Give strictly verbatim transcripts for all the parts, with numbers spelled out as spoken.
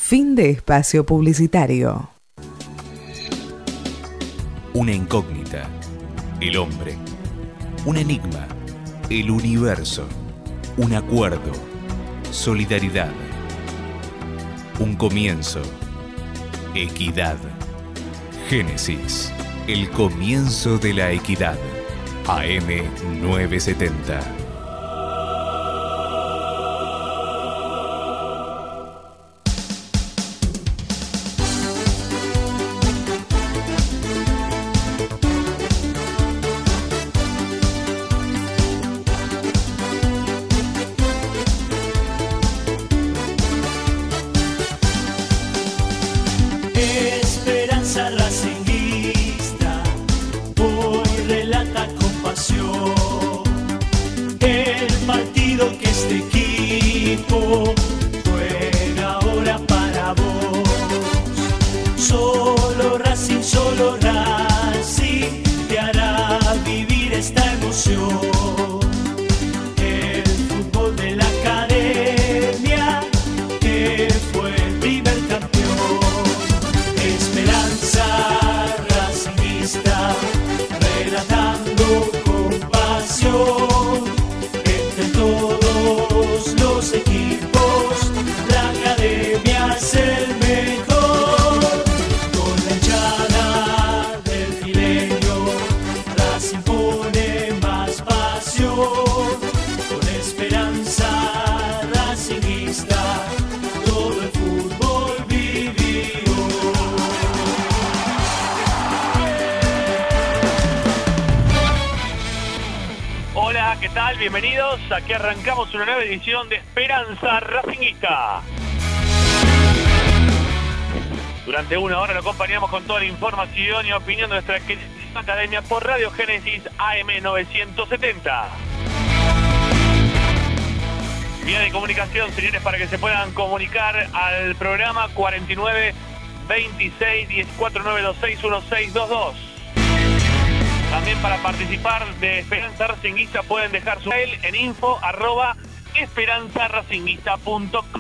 Fin de espacio publicitario. Una incógnita, el hombre. Un enigma, el universo. Un acuerdo, solidaridad. Un comienzo, equidad. Génesis, el comienzo de la equidad. A M novecientos setenta. Bienvenidos, aquí arrancamos una nueva edición de Esperanza Racinguista. Durante una hora lo acompañamos con toda la información y opinión de nuestra queridísima academia por Radio Génesis A M novecientos setenta. Vía de comunicación, señores, para que se puedan comunicar al programa cuarenta y nueve, veintiséis, diez, cuatro nueve dos seis, uno seis dos dos. También para participar de Esperanza Racinguista pueden dejar su mail en info arroba esperanza racinguista punto com.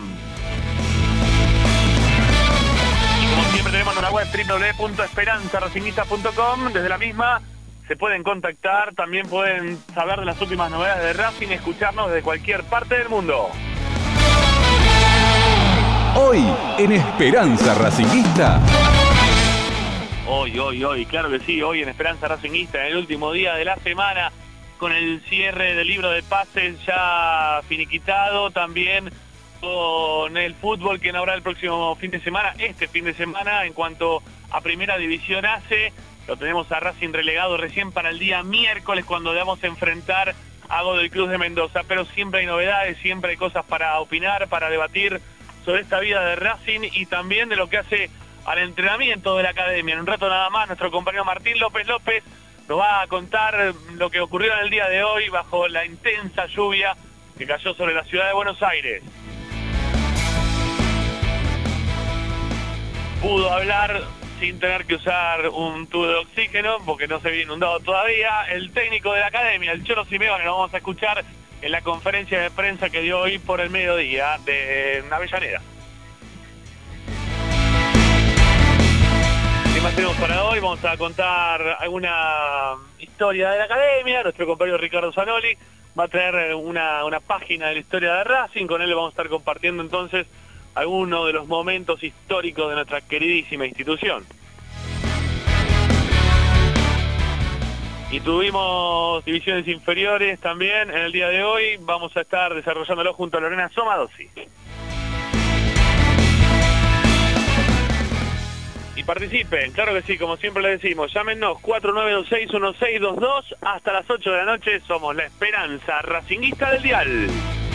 Y como siempre tenemos una web doble u doble u doble u punto esperanza racinguista punto com. Desde la misma se pueden contactar, también pueden saber de las últimas novedades de Racing y escucharnos desde cualquier parte del mundo. Hoy en Esperanza Racinguista. Hoy, hoy, hoy, claro que sí, hoy en Esperanza Racinguista, en el último día de la semana, con el cierre del libro de pases ya finiquitado, también con el fútbol que habrá el próximo fin de semana, este fin de semana, en cuanto a Primera División hace, lo tenemos a Racing relegado recién para el día miércoles, cuando debamos enfrentar a Godoy Cruz de Mendoza, pero siempre hay novedades, siempre hay cosas para opinar, para debatir sobre esta vida de Racing y también de lo que hace al entrenamiento de la academia. En un rato nada más, nuestro compañero Martín López López nos va a contar lo que ocurrió en el día de hoy bajo la intensa lluvia que cayó sobre la ciudad de Buenos Aires. Pudo hablar sin tener que usar un tubo de oxígeno porque no se había inundado todavía el técnico de la academia, el Cholo Simeone. Lo vamos a escuchar en la conferencia de prensa que dio hoy por el mediodía de Avellaneda. ¿Qué más tenemos para hoy? Vamos a contar alguna historia de la academia. Nuestro compañero Ricardo Zanoli va a traer una, una página de la historia de Racing. Con él le vamos a estar compartiendo entonces algunos de los momentos históricos de nuestra queridísima institución. Y tuvimos divisiones inferiores también en el día de hoy. Vamos a estar desarrollándolo junto a Lorena Somadossi. Y participen, claro que sí, como siempre les decimos, llámenos cuatro nueve dos seis, uno seis dos dos, hasta las ocho de la noche, somos la Esperanza Racinguista del Dial.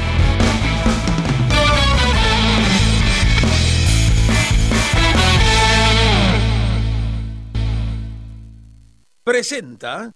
Presenta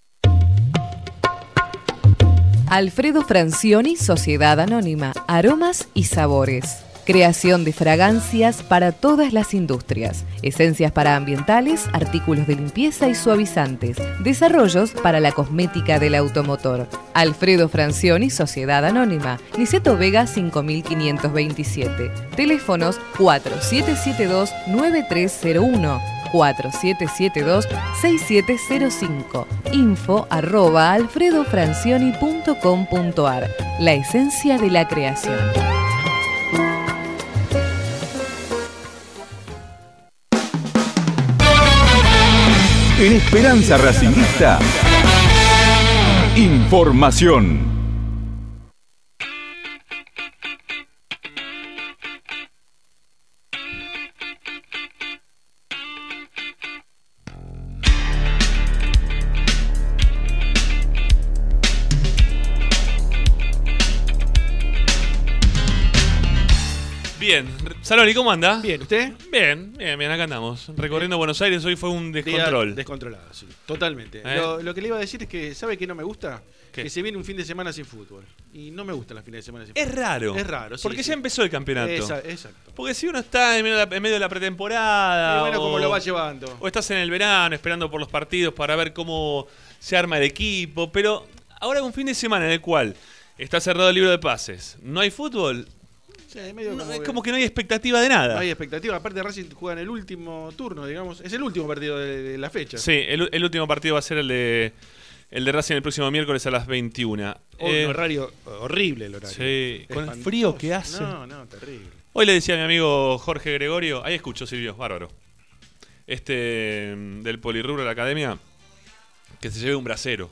Alfredo Francioni, Sociedad Anónima, Aromas y Sabores. Creación de fragancias para todas las industrias. Esencias para ambientales, artículos de limpieza y suavizantes. Desarrollos para la cosmética del automotor. Alfredo Francioni, Sociedad Anónima. Niceto Vega cinco mil quinientos veintisiete. Teléfonos cuatro siete siete dos nueve tres cero uno. cuatro siete siete dos seis siete cero cinco. Info arroba alfredofrancioni punto com punto ar. La esencia de la creación. En Esperanza Racingista, información. Bien, Saloni, ¿cómo anda? Bien, ¿usted? Bien, bien, bien, acá andamos. Recorriendo Buenos Aires, hoy fue un descontrol. Día descontrolado, sí, totalmente. ¿Eh? Lo, lo que le iba a decir es que, ¿sabe qué no me gusta? ¿Qué? Que se viene un fin de semana sin fútbol. Y no me gustan los fines de semana sin Es fútbol. raro. Es raro, sí. Porque sí. ya empezó el campeonato. Esa- exacto. Porque si uno está en medio de la, en medio de la pretemporada. Y bueno, o, como lo va llevando. O estás en el verano esperando por los partidos para ver cómo se arma el equipo. Pero ahora un fin de semana en el cual está cerrado el libro de pases, no hay fútbol. Sí, medio No, como es que como que no hay expectativa de nada. no hay expectativa. Aparte, Racing juega en el último turno, digamos. Es el último partido de, de la fecha. Sí, el, el último partido va a ser el de el de Racing el próximo miércoles a las veintiuna. Un Eh, horario horrible el horario. Sí, con el Espantoso. frío que hace. No, no, terrible. Hoy le decía a mi amigo Jorge Gregorio, ahí escucho Silvio, bárbaro, este mm, del Polirrubro de la Academia, que se lleve un brasero.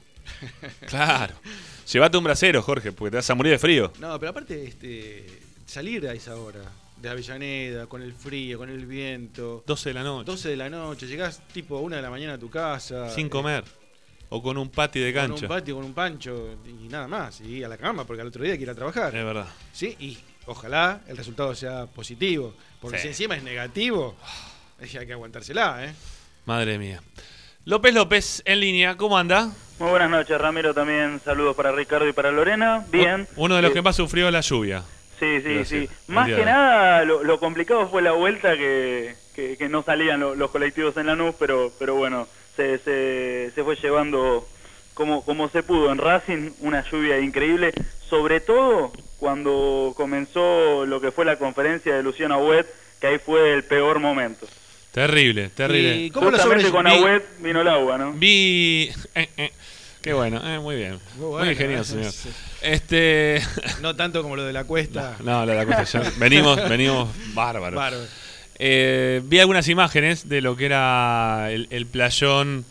Claro, llévate un brasero, Jorge, porque te vas a morir de frío. No, pero aparte, este, salir a esa hora de Avellaneda, con el frío, con el viento. doce de la noche, doce de la noche, llegás tipo una de la mañana a tu casa. sin eh, comer, o con un pati de Con cancha. un patio, con un pancho y nada más. Y a la cama, porque al otro día hay que ir a trabajar. Es verdad. ¿Sí? Y ojalá el resultado sea positivo. Porque Sí. si encima es negativo, eh, hay que aguantársela, ¿eh? Madre mía. López López, en línea, ¿cómo anda? Muy buenas noches, Ramiro. También saludos para Ricardo y para Lorena. Bien. Uno de los Eh, que más sufrió la lluvia. Sí, sí, Gracias. sí. El Más día que de hoy. nada, lo, lo complicado fue la vuelta que, que, que no salían lo- los colectivos en Lanús, pero pero bueno, se, se, se fue llevando como, como se pudo. En Racing, una lluvia increíble, sobre todo cuando comenzó lo que fue la conferencia de Luciano Agüet, que ahí fue el peor momento. Terrible, terrible. ¿Y cómo lo Justamente con sobreviví? Agüet vino el agua, ¿no? Vi... eh, eh. Qué bueno, eh, muy bien. Muy Muy, bueno, ingenioso, eh, señor. sí. Este... No tanto como lo de la cuesta. No, la, la cosa, ya venimos, venimos bárbaros. Bárbaro. Eh, vi algunas imágenes de lo que era el, el playón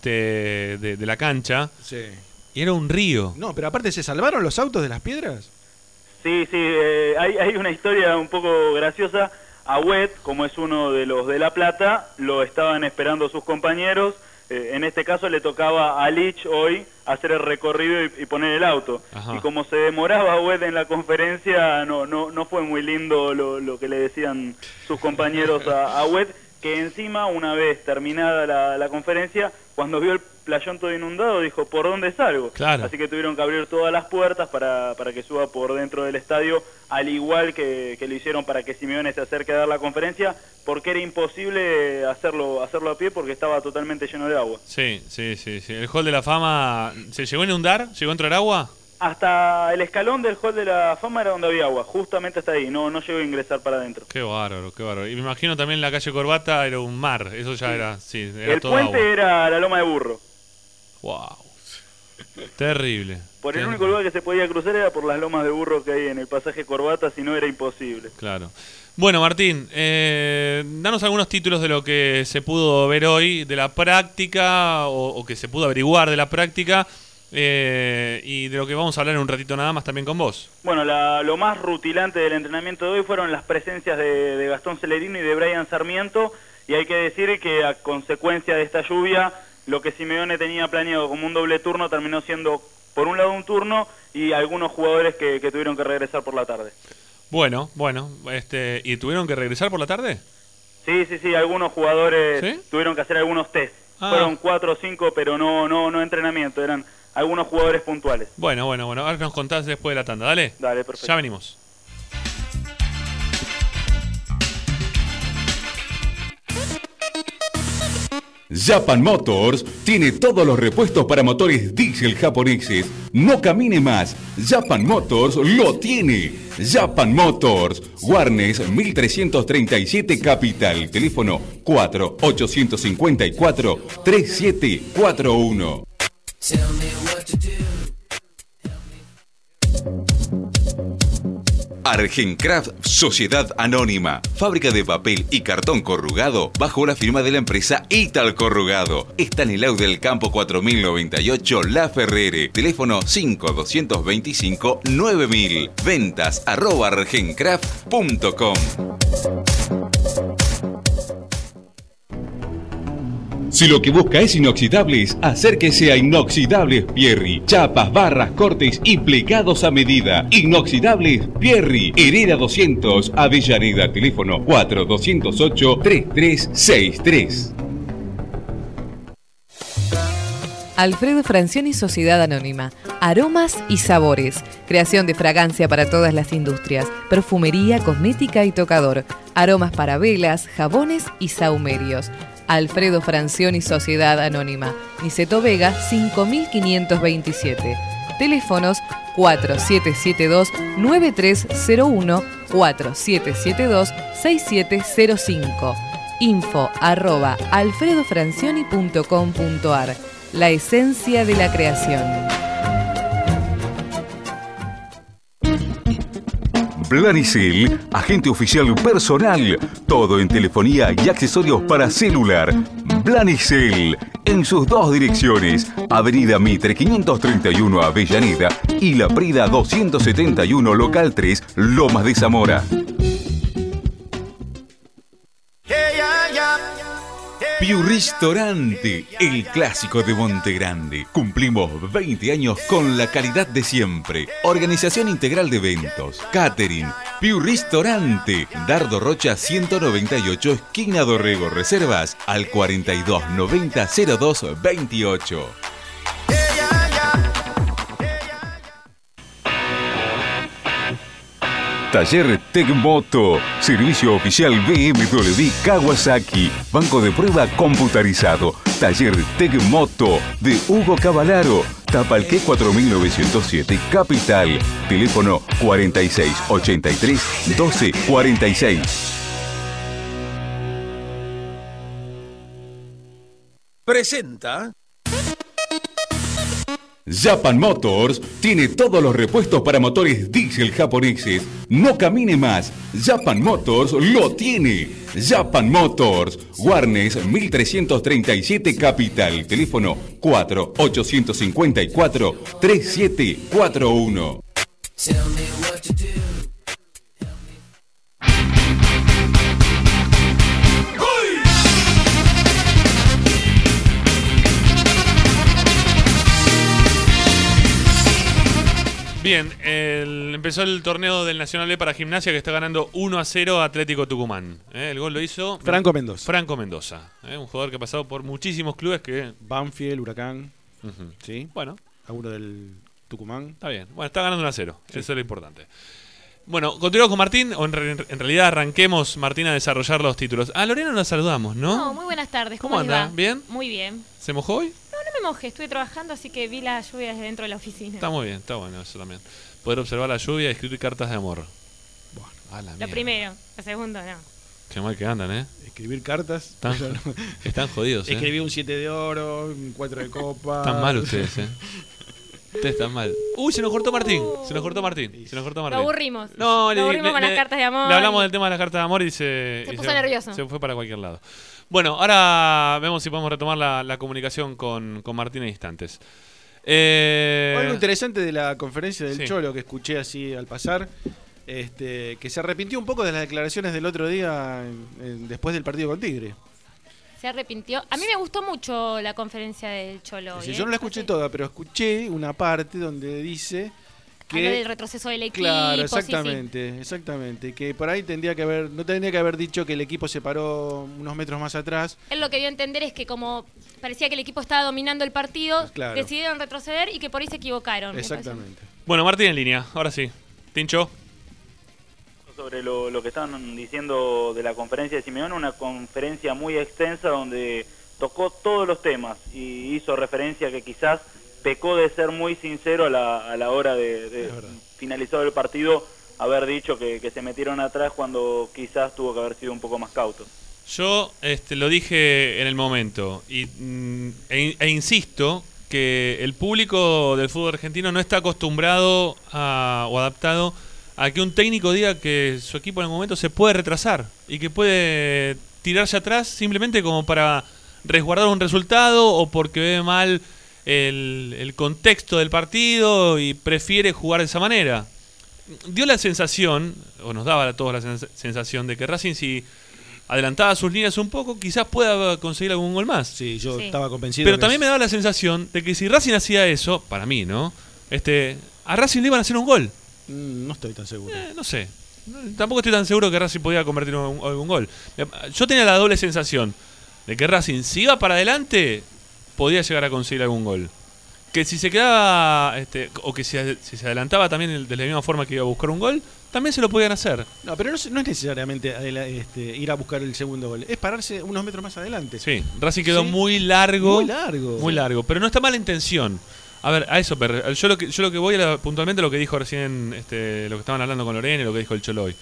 este, de, de la cancha Sí. y era un río. No, pero aparte, ¿se salvaron los autos de las piedras? Sí, sí, eh, hay, hay una historia un poco graciosa. Agüet, como es uno de los de La Plata, lo estaban esperando sus compañeros. Eh, en este caso le tocaba a Lich hoy hacer el recorrido y, y poner el auto. Ajá. Y como se demoraba Agüet en la conferencia, no no no fue muy lindo lo, lo que le decían sus compañeros a Agüet, que encima, una vez terminada la, la conferencia, cuando vio el playón todo inundado, dijo, ¿por dónde salgo? Claro. Así que tuvieron que abrir todas las puertas para, para que suba por dentro del estadio, al igual que, que lo hicieron para que Simeone se acerque a dar la conferencia, porque era imposible hacerlo hacerlo a pie porque estaba totalmente lleno de agua. Sí, sí, sí, sí. El Hall de la Fama, ¿se llegó a inundar? ¿Llegó a entrar agua? Hasta el escalón del Hall de la Fama era donde había agua, justamente hasta ahí, no no llegó a ingresar para adentro. Qué bárbaro, qué bárbaro. Y me imagino también la calle Corbata era un mar, eso ya era, sí, era El todo puente agua. era la Loma de Burro. Wow. Terrible. Por el Terrible. único lugar que se podía cruzar era por las lomas de burro que hay en el pasaje Corbata, si no era imposible. Claro. Bueno, Martín, eh, danos algunos títulos de lo que se pudo ver hoy, de la práctica, o, o que se pudo averiguar de la práctica, eh, y de lo que vamos a hablar en un ratito nada más también con vos. Bueno, la- lo más rutilante del entrenamiento de hoy fueron las presencias de, de Gastón Celerino y de Brian Sarmiento, y hay que decir que a consecuencia de esta lluvia, lo que Simeone tenía planeado como un doble turno terminó siendo, por un lado, un turno y algunos jugadores que, que tuvieron que regresar por la tarde. Bueno, bueno, este, ¿y tuvieron que regresar por la tarde? Sí, sí, sí, algunos jugadores ¿Sí? tuvieron que hacer algunos test. Ah. Fueron cuatro o cinco, pero no, no, no entrenamiento, eran algunos jugadores puntuales. Bueno, bueno, bueno, ahora nos contás después de la tanda, dale. Dale, perfecto. Ya venimos. Japan Motors tiene todos los repuestos para motores diésel japoneses. No camine más. Japan Motors lo tiene. Japan Motors. Warnes mil trescientos treinta y siete Capital. Teléfono cuatro ocho cinco cuatro tres siete cuatro uno. Argencraft Sociedad Anónima, fábrica de papel y cartón corrugado bajo la firma de la empresa Ital Corrugado. Está en el Au del Campo cuatro mil noventa y ocho La Ferrere. Teléfono cinco dos dos cinco nueve mil. Ventas arroba argencraft punto com. Si lo que busca es inoxidables, acérquese a Inoxidables Pierri. Chapas, barras, cortes y plegados a medida. Inoxidables Pierri. Hereda doscientos, Avellaneda. Teléfono cuatro dos cero ocho tres tres seis tres. Alfredo Francioni Sociedad Anónima. Aromas y sabores. Creación de fragancia para todas las industrias. Perfumería, cosmética y tocador. Aromas para velas, jabones y sahumerios. Alfredo Francioni Sociedad Anónima. Niceto Vega cinco mil quinientos veintisiete. Teléfonos cuatro siete siete dos nueve tres cero uno, cuatro siete siete dos seis siete cero cinco. Info arroba alfredofrancioni punto com punto ar. La esencia de la creación. Planicel, agente oficial personal. Todo en telefonía y accesorios para celular. Planicel, en sus dos direcciones. Avenida Mitre quinientos treinta y uno Avellaneda y La Prida doscientos setenta y uno Local tres, Lomas de Zamora. Piu Ristorante, el clásico de Monte Grande. Cumplimos veinte años con la calidad de siempre. Organización integral de eventos, catering. Piu Ristorante, Dardo Rocha ciento noventa y ocho, esquina Dorrego. Reservas al cuarenta y dos noventa cero dos veintiocho. Taller Tecmoto, servicio oficial B M W Kawasaki, banco de prueba computarizado. Taller Tecmoto de Hugo Cavalaro, Tapalqué cuatro mil novecientos siete, Capital. Teléfono cuarenta y seis ochenta y tres doce cuarenta y seis. Presenta Japan Motors tiene todos los repuestos para motores diésel japoneses. No camine más. Japan Motors lo tiene. Japan Motors. Warnes mil trescientos treinta y siete Capital. Teléfono cuatro ocho cinco cuatro tres siete cuatro uno. Bien, el, empezó el torneo del Nacional B para Gimnasia, que está ganando uno a cero a Atlético Tucumán. ¿Eh? El gol lo hizo Franco Mendoza. Franco Mendoza, ¿eh? Un jugador que ha pasado por muchísimos clubes que... Banfield, Huracán. Uh-huh. ¿Sí? Bueno. Alguno del Tucumán. Está bien. Bueno, está ganando uno a cero. Sí. Eso es lo importante. Bueno, continuamos con Martín, o en, re, en realidad arranquemos, Martín, a desarrollar los títulos. A Lorena nos saludamos, ¿no? No, muy buenas tardes. ¿Cómo, ¿Cómo les anda? va? ¿Bien? Muy bien. ¿Se mojó hoy? No, no me mojé. Estuve trabajando, así que vi la lluvia desde dentro de la oficina. Está muy bien, está bueno eso también. Poder observar la lluvia y escribir cartas de amor. Bueno, a la Lo mierda. primero, lo segundo, no. Qué mal que andan, ¿eh? Escribir cartas. Están, están jodidos, ¿eh? Escribí un siete de oro, un cuatro de copa. Están mal ustedes, ¿eh? Ustedes están mal. Uy, se nos cortó Martín. Se nos cortó Martín. Se nos cortó Martín. Lo aburrimos. No, Lo le, aburrimos le, con le, las cartas de amor. Le hablamos del tema de las cartas de amor y se... Se y puso nervioso. Se fue para cualquier lado. Bueno, ahora vemos si podemos retomar la, la comunicación con, con Martín en instantes. Eh... Algo interesante de la conferencia del Sí. Cholo que escuché así al pasar, este, que se arrepintió un poco de las declaraciones del otro día en- en- después del partido con Tigre. Se arrepintió. A mí me gustó mucho la conferencia del Cholo. Dice, hoy, yo ¿eh? no la escuché Así- toda, pero escuché una parte donde dice Habló del que... retroceso del equipo. Claro, sí, sí. exactamente, exactamente. Que por ahí tendría que haber, no tendría que haber dicho que el equipo se paró unos metros más atrás. Él lo que dio a entender es que como parecía que el equipo estaba dominando el partido, Claro. decidieron retroceder y que por ahí se equivocaron. me Exactamente. Bueno, Martín en línea. Ahora sí. Tincho. Sobre lo, lo que estaban diciendo de la conferencia de Simeone, una conferencia muy extensa donde tocó todos los temas y hizo referencia que quizás pecó de ser muy sincero a la, a la hora de, de finalizado el partido, haber dicho que, que se metieron atrás cuando quizás tuvo que haber sido un poco más cauto. Yo este, lo dije en el momento y, mm, e, e insisto que el público del fútbol argentino no está acostumbrado a, o adaptado a que un técnico diga que su equipo en el momento se puede retrasar y que puede tirarse atrás simplemente como para resguardar un resultado o porque ve mal el, el contexto del partido y prefiere jugar de esa manera. Dio la sensación, o nos daba a todos la sens- sensación de que Racing, si adelantaba sus líneas un poco, quizás pueda conseguir algún gol más. Sí, yo Sí. estaba convencido. Pero que también es- me daba la sensación de que si Racing hacía eso, para mí, ¿no? Este, a Racing le iban a hacer un gol. Mm, no estoy tan seguro. Eh, no sé. No, tampoco estoy tan seguro que Racing podía convertir un- algún gol. Yo tenía la doble sensación de que Racing, si iba para adelante, podía llegar a conseguir algún gol. Que si se quedaba, este, o que si, si se adelantaba también de la misma forma que iba a buscar un gol, también se lo podían hacer. No, pero no, es- no es necesariamente adela- este, ir a buscar el segundo gol. Es pararse unos metros más adelante. Sí, Racing quedó Sí. muy largo. Muy largo. Muy largo, pero no está mala intención. A ver, a eso, per- yo lo que, yo lo que voy a la- puntualmente lo que dijo recién, este, lo que estaban hablando con Lorena y lo que dijo el Cholo hoy.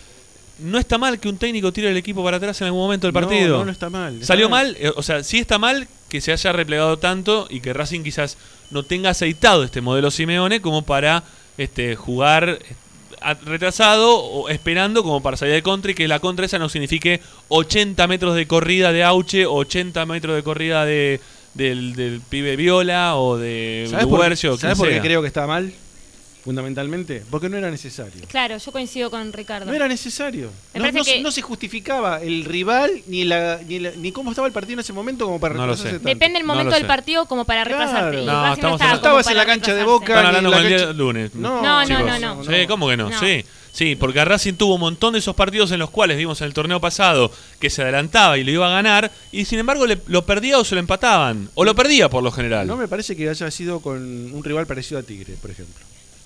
No está mal que un técnico tire el equipo para atrás en algún momento del partido. No, no, no está mal. está Salió mal, eh, o sea, sí está mal que se haya replegado tanto y que Racing quizás no tenga aceitado este modelo Simeone como para este, jugar eh, a- retrasado o esperando como para salir de contra y que la contra esa no signifique ochenta metros de corrida de Auche, ochenta metros de corrida de del, del pibe Viola o de ¿Sabes por, Guercio o ¿sabes quien por qué sea. creo que está mal? Fundamentalmente. Porque no era necesario. Claro, yo coincido con Ricardo. No era necesario. Me No, parece no se- que- no se justificaba el rival ni, la, ni, la- ni cómo estaba el partido en ese momento como para No lo retrasarse sé. tanto. Depende del No momento lo del sé. partido como para Claro. retrasarte. Y No, Racing estamos estaba hablando- como estabas en para la cancha de retrasarse. Boca. Están ni hablando la con el día cancha- del lunes. No, No, no, chicos. no, no. Sí, ¿cómo que no? No. Sí, sí, porque Racing tuvo un montón de esos partidos en los cuales vimos en el torneo pasado que se adelantaba y lo iba a ganar y sin embargo le- lo perdía o se lo empataban. O lo perdía por lo general. No me parece que haya sido con un rival parecido a Tigre, por ejemplo.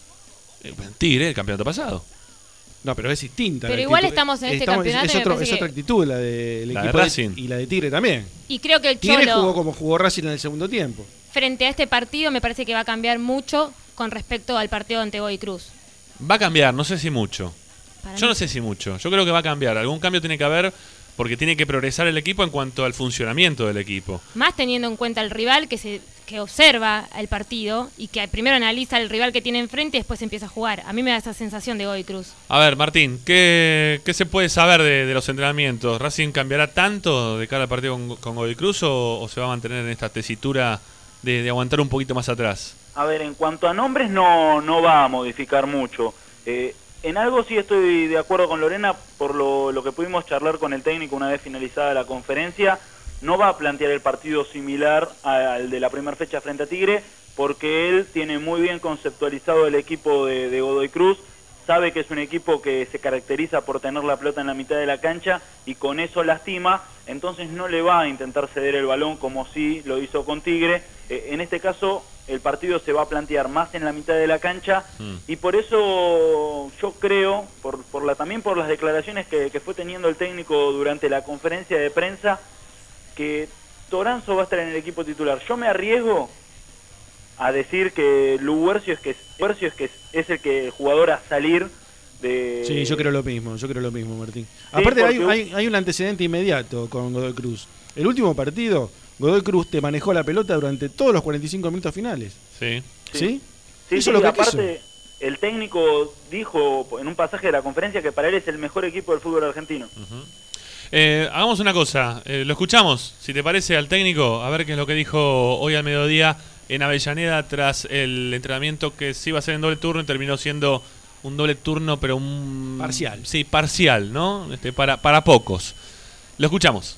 Eh, Tigre, el campeonato pasado. No, pero es distinta. Pero la igual actitud. estamos en este Estamos- campeonato Es, y me otro- parece es otra que- actitud la del La de equipo de- Racing. y la de Tigre también. Y creo que el Tigre Cholo, jugó como jugó Racing en el segundo tiempo. frente a este partido, me parece que va a cambiar mucho con respecto al partido ante Godoy Cruz. Va a cambiar, no sé si mucho. Para Yo mí- no sé si mucho. Yo creo que va a cambiar. Algún cambio tiene que haber porque tiene que progresar el equipo en cuanto al funcionamiento del equipo. Más teniendo en cuenta el rival que se que observa el partido y que primero analiza el rival que tiene enfrente y después empieza a jugar. A mí me da esa sensación de Godoy Cruz. A ver, Martín, ¿qué, qué se puede saber de, de los entrenamientos? ¿Racing cambiará tanto de cara al partido con, con Godoy Cruz o, o se va a mantener en esta tesitura de, de aguantar un poquito más atrás? A ver, en cuanto a nombres no, no va a modificar mucho. Eh, en algo sí estoy de acuerdo con Lorena por lo, lo que pudimos charlar con el técnico una vez finalizada la conferencia. No va a plantear el partido similar al de la primera fecha frente a Tigre porque él tiene muy bien conceptualizado el equipo de, de Godoy Cruz, sabe que es un equipo que se caracteriza por tener la pelota en la mitad de la cancha y con eso lastima, entonces no le va a intentar ceder el balón como sí lo hizo con Tigre. Eh, en este caso el partido se va a plantear más en la mitad de la cancha Mm. y por eso yo creo, por, por la, también por las declaraciones que, que fue teniendo el técnico durante la conferencia de prensa, que Toranzo va a estar en el equipo titular. Yo me arriesgo a decir que Luguercio es que Luguercio es que es, es el que el jugador a salir de. Sí, yo creo lo mismo, yo creo lo mismo, Martín. Sí, Aparte hay, porque- hay, hay un antecedente inmediato con Godoy Cruz. El último partido, Godoy Cruz te manejó la pelota durante todos los cuarenta y cinco minutos finales. Sí. ¿Sí? Sí, Hizo sí, lo que aparte quiso. el técnico dijo en un pasaje de la conferencia que para él es el mejor equipo del fútbol argentino. Eh, hagamos una cosa, eh, lo escuchamos, si te parece, al técnico, a ver qué es lo que dijo hoy al mediodía en Avellaneda tras el entrenamiento que se iba a hacer en doble turno y terminó siendo un doble turno, pero un... Parcial. Sí, parcial, ¿no? Este, para, para pocos. Lo escuchamos.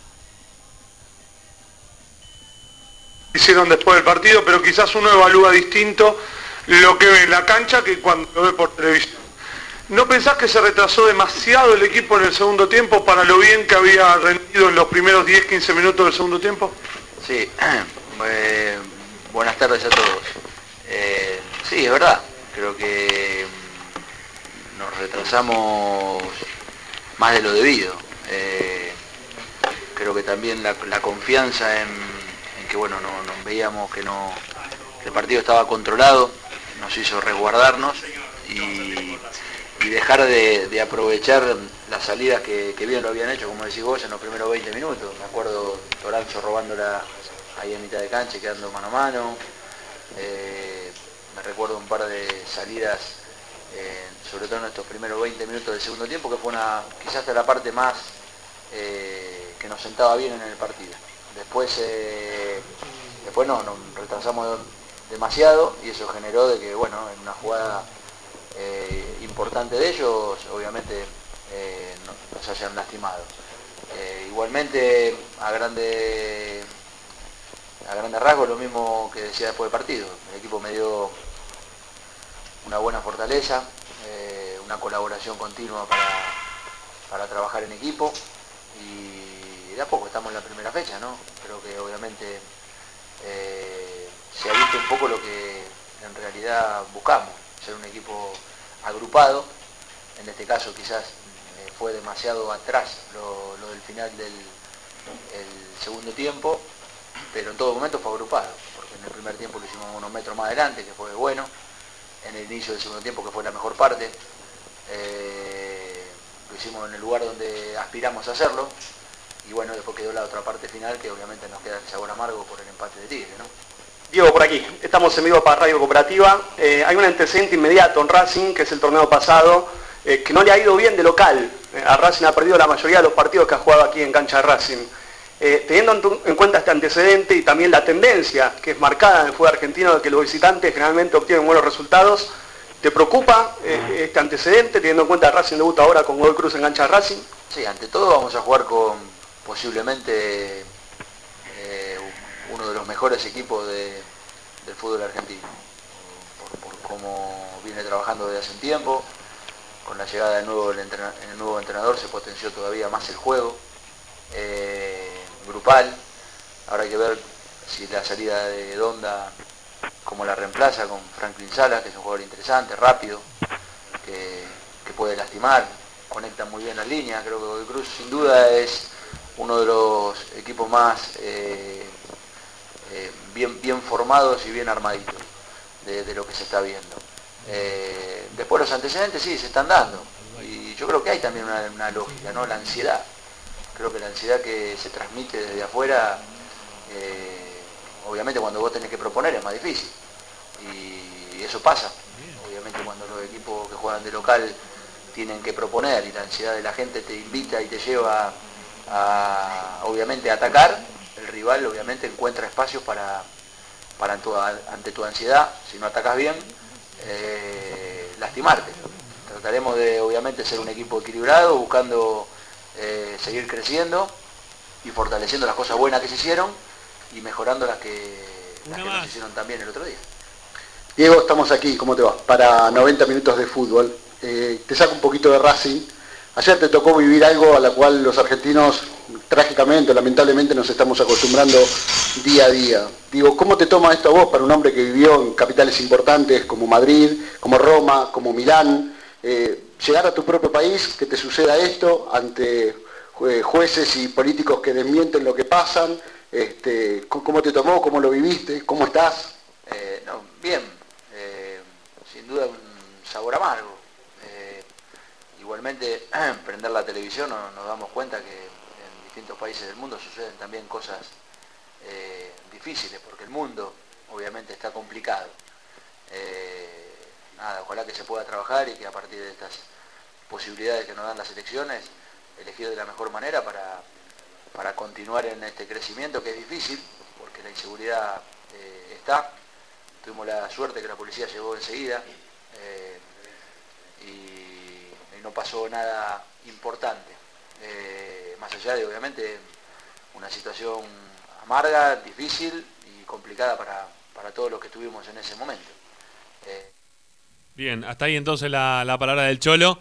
Hicieron después del partido, pero quizás uno evalúa distinto lo que ve en la cancha que cuando lo ve por televisión. ¿No pensás que se retrasó demasiado el equipo en el segundo tiempo para lo bien que había rendido en los primeros diez a quince minutos del segundo tiempo? Sí, eh, buenas tardes a todos. Eh, sí, es verdad, creo que nos retrasamos más de lo debido. Eh, creo que también la, la confianza en, en que bueno, no, no veíamos que no que el partido estaba controlado, nos hizo resguardarnos y, y dejar de, de aprovechar las salidas que, que bien lo habían hecho, como decís vos, en los primeros veinte minutos. Me acuerdo Toranzo robándola ahí en mitad de cancha y quedando mano a mano. Eh, me recuerdo un par de salidas, eh, sobre todo en estos primeros veinte minutos del segundo tiempo, que fue una quizás hasta la parte más eh, que nos sentaba bien en el partido. Después, eh, después no, nos retrasamos demasiado y eso generó de que, bueno, en una jugada eh, importante de ellos, obviamente eh, nos hayan lastimado. Eh, igualmente, a grande a grandes rasgos, lo mismo que decía después del partido. El equipo me dio una buena fortaleza, eh, una colaboración continua para, para trabajar en equipo y de a poco estamos en la primera fecha, ¿no? Creo que obviamente eh, se ha visto un poco lo que en realidad buscamos, ser un equipo agrupado. En este caso quizás eh, fue demasiado atrás lo, lo del final del el segundo tiempo, pero en todo momento fue agrupado, porque en el primer tiempo lo hicimos unos metros más adelante, que fue bueno, en el inicio del segundo tiempo, que fue la mejor parte, eh, lo hicimos en el lugar donde aspiramos a hacerlo, y bueno, después quedó la otra parte final, que obviamente nos queda el sabor amargo por el empate de Tigre, ¿no? Diego, por aquí, estamos en vivo para Radio Cooperativa. Eh, hay un antecedente inmediato en Racing, que es el torneo pasado, eh, que no le ha ido bien de local. Eh, a Racing ha perdido la mayoría de los partidos que ha jugado aquí en cancha de Racing. Eh, teniendo en, tu, en cuenta este antecedente y también la tendencia que es marcada en el fútbol argentino de que los visitantes generalmente obtienen buenos resultados, ¿te preocupa eh, este antecedente, teniendo en cuenta que Racing debuta ahora con Godoy Cruz en cancha de Racing? Sí, ante todo vamos a jugar con posiblemente eh, uno de los mejores equipos de, del fútbol argentino, por, por cómo viene trabajando desde hace un tiempo. Con la llegada del nuevo, el, entrena, el nuevo entrenador se potenció todavía más el juego eh, grupal. Ahora hay que ver si la salida de Donda, cómo la reemplaza con Franklin Salas, que es un jugador interesante, rápido, que, que puede lastimar, conecta muy bien las líneas. Creo que Godoy Cruz sin duda es uno de los equipos más eh, eh, bien, bien formados y bien armaditos de, de lo que se está viendo. Eh, después los antecedentes sí se están dando y yo creo que hay también una, una lógica, ¿no? La ansiedad. Creo que la ansiedad que se transmite desde afuera, eh, obviamente cuando vos tenés que proponer es más difícil y eso pasa. Obviamente cuando los equipos que juegan de local tienen que proponer y la ansiedad de la gente te invita y te lleva a, obviamente, a atacar, el rival obviamente encuentra espacios para, para tu, ante tu ansiedad, si no atacas bien, eh, lastimarte. Trataremos de obviamente ser un equipo equilibrado, buscando eh, seguir creciendo y fortaleciendo las cosas buenas que se hicieron y mejorando las que, las que no se hicieron también el otro día. Diego, estamos aquí, ¿cómo te va? Para noventa minutos de fútbol. Eh, te saco un poquito de Racing. Ayer te tocó vivir algo a la cual los argentinos, trágicamente, lamentablemente, nos estamos acostumbrando día a día. Digo, ¿cómo te toma esto a vos para un hombre que vivió en capitales importantes como Madrid, como Roma, como Milán? Eh, llegar a tu propio país, que te suceda esto ante eh, jueces y políticos que desmienten lo que pasan. Este, ¿Cómo te tomó? ¿Cómo lo viviste? ¿Cómo estás? Eh, no, bien, eh, sin duda un sabor amargo. Eh, igualmente, prender la televisión nos, nos damos cuenta que en distintos países del mundo suceden también cosas eh, difíciles, porque el mundo obviamente está complicado. Eh, nada, ojalá que se pueda trabajar y que a partir de estas posibilidades que nos dan las elecciones, elegir de la mejor manera para, para continuar en este crecimiento que es difícil, porque la inseguridad eh, está. Tuvimos la suerte que la policía llegó enseguida eh, y, y no pasó nada importante. Eh, más allá de, obviamente, una situación amarga, difícil y complicada para, para todos los que estuvimos en ese momento. Eh, Bien, hasta ahí entonces la, la palabra del Cholo,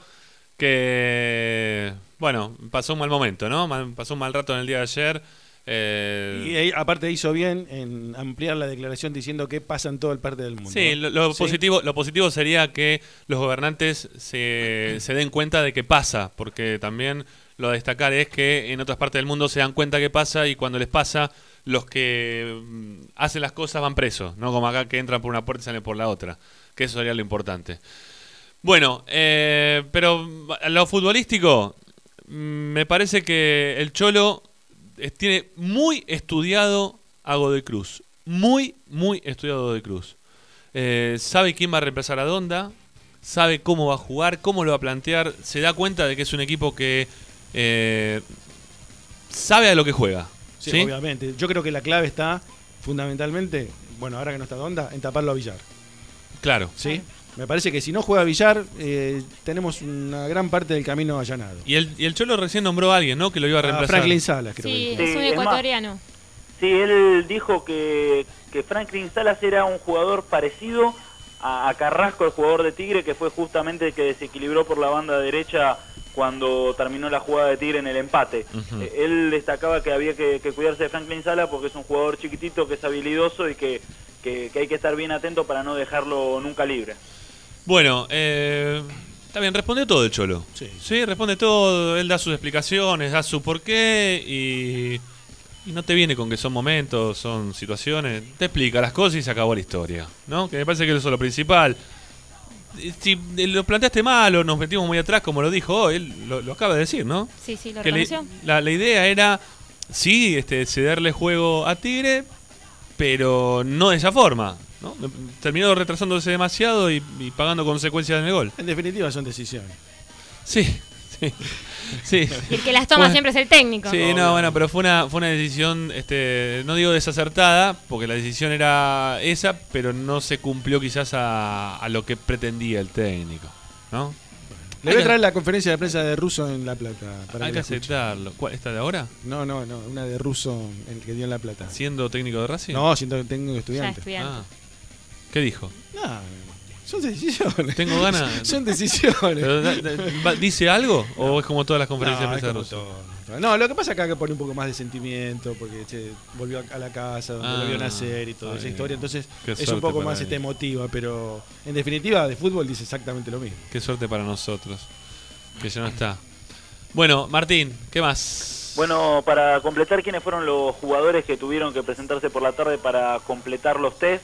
que, bueno, pasó un mal momento, ¿no? Pasó un mal rato en el día de ayer. Eh... Y ahí, aparte hizo bien en ampliar la declaración diciendo que pasa en todo el parte del mundo. Sí, lo, lo, ¿Sí? Positivo, lo positivo sería que los gobernantes se, se den cuenta de que pasa, porque también lo a destacar es que en otras partes del mundo se dan cuenta que pasa y cuando les pasa, los que mm, hacen las cosas van presos, no como acá que entran por una puerta y salen por la otra, que eso sería lo importante. Bueno, eh, pero a lo futbolístico, me parece que el Cholo tiene muy estudiado a Godoy Cruz. Muy, muy estudiado a Godoy Cruz. Eh, sabe quién va a reemplazar a Donda, sabe cómo va a jugar, cómo lo va a plantear. Se da cuenta de que es un equipo que eh, sabe a lo que juega. Sí, ¿sí? Obviamente. Yo creo que la clave está fundamentalmente, bueno, ahora que no está Donda, en taparlo a Villar. Claro. ¿Sí? Me parece que si no juega Villar, eh, tenemos una gran parte del camino allanado. Y el, y el Cholo recién nombró a alguien, ¿no? Que lo iba a reemplazar. A Franklin Salas, creo Sí, que es un Sí, es más, ecuatoriano. Sí, él dijo que, que Franklin Salas era un jugador parecido a, a Carrasco, el jugador de Tigre, que fue justamente el que desequilibró por la banda derecha cuando terminó la jugada de Tigre en el empate. Uh-huh. Eh, él destacaba que había que, que cuidarse de Franklin Salas porque es un jugador chiquitito, que es habilidoso y que, que, que hay que estar bien atento para no dejarlo nunca libre. Bueno, eh, está bien, responde todo el Cholo. Sí. Sí, responde todo, él da sus explicaciones, da su porqué y, y no te viene con que son momentos, son situaciones. Te explica las cosas y se acabó la historia, ¿no? Que me parece que eso es lo principal. Si lo planteaste mal o nos metimos muy atrás, como lo dijo hoy, él lo, lo acaba de decir, ¿no? Sí, sí, lo Que le- reconoció. la, la idea era, sí, este, cederle juego a Tigre, pero no de esa forma, ¿no? Terminó retrasándose demasiado y, y pagando consecuencias en el gol. En definitiva son decisiones. Sí, sí, sí. Y el que las toma Bueno, siempre es el técnico. Sí, no, bueno, pero fue una, fue una decisión, este, no digo desacertada, porque la decisión era esa, pero no se cumplió quizás a, a lo que pretendía el técnico, ¿no? Le voy a traer la conferencia de prensa de Russo en La Plata. Para Hay que que la escuche. aceptarlo. ¿Cuál, ¿Esta de ahora? No, no, no, una de Russo el que dio en La Plata. ¿Siendo técnico de Racing? No, siendo técnico Ya estudiante. estudiante. Ah. ¿Qué dijo? No, son decisiones. Tengo ganas. Son decisiones. Pero, da- da- va- ¿Dice algo? ¿O es como todas las conferencias No, de es prensa de como Russo? todo. No, lo que pasa acá que pone un poco más de sentimiento, porque che, volvió a la casa donde Ah, lo vio nacer y toda está esa bien. historia, entonces Qué es suerte un poco para más él. este, emotiva, pero en definitiva de fútbol dice exactamente lo mismo. Qué suerte para nosotros, que ya no está. Bueno, Martín, ¿qué más? Bueno, para completar quiénes fueron los jugadores que tuvieron que presentarse por la tarde para completar los test,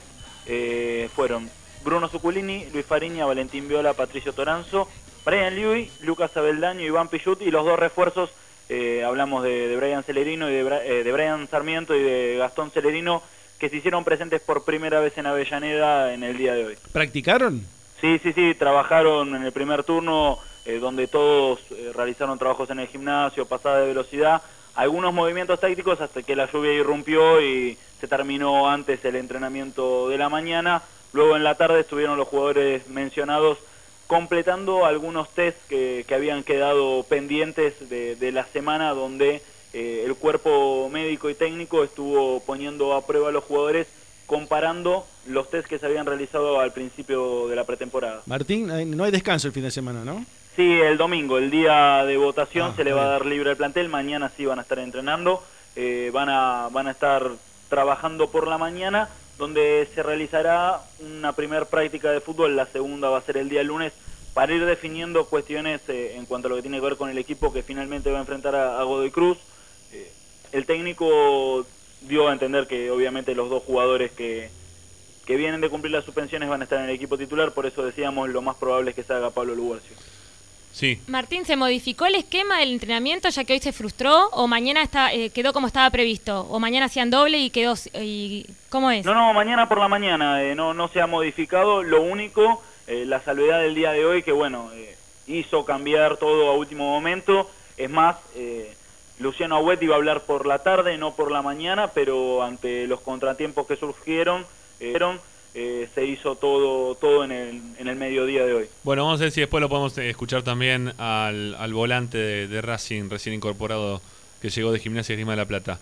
eh, fueron Bruno Zuculini, Luis Fariña, Valentín Viola, Patricio Toranzo, Brian Liuy, Lucas Abeldaño, Iván Pichut, y los dos refuerzos, eh, hablamos de, de Brian Celerino y de, Bra- eh, de Brian Sarmiento y de Gastón Celerino, que se hicieron presentes por primera vez en Avellaneda en el día de hoy. ¿Practicaron? Sí, sí, sí, trabajaron en el primer turno, eh, donde todos eh, realizaron trabajos en el gimnasio, pasada de velocidad, algunos movimientos tácticos hasta que la lluvia irrumpió y se terminó antes el entrenamiento de la mañana. Luego en la tarde estuvieron los jugadores mencionados completando algunos test que, que habían quedado pendientes de, de la semana, donde eh, el cuerpo médico y técnico estuvo poniendo a prueba a los jugadores, comparando los test que se habían realizado al principio de la pretemporada. Martín, hay- no hay descanso el fin de semana, ¿no? Sí, el domingo, el día de votación, Ah, se le está va a bien. dar libre al plantel. Mañana sí van a estar entrenando, eh, van a van a estar trabajando por la mañana, donde se realizará una primer práctica de fútbol. La segunda va a ser el día lunes, para ir definiendo cuestiones eh, en cuanto a lo que tiene que ver con el equipo que finalmente va a enfrentar a, a Godoy Cruz. Eh, el técnico dio a entender que obviamente los dos jugadores que que vienen de cumplir las suspensiones van a estar en el equipo titular, por eso decíamos lo más probable es que se haga Pablo Lugarcio. Sí. Martín, ¿se modificó el esquema del entrenamiento ya que hoy se frustró o mañana está, eh, quedó como estaba previsto? ¿O mañana hacían doble y quedó... Y, ¿cómo es? No, no, mañana por la mañana, eh, no, no se ha modificado. Lo único, eh, la salvedad del día de hoy, que bueno, eh, hizo cambiar todo a último momento. Es más, eh, Luciano Agüet iba a hablar por la tarde, no por la mañana, pero ante los contratiempos que surgieron, eh, eh, se hizo todo todo en el, en el mediodía de hoy. Bueno, vamos a ver si después lo podemos eh, escuchar también al, al volante de, de Racing recién incorporado que llegó de Gimnasia y Esgrima de La Plata.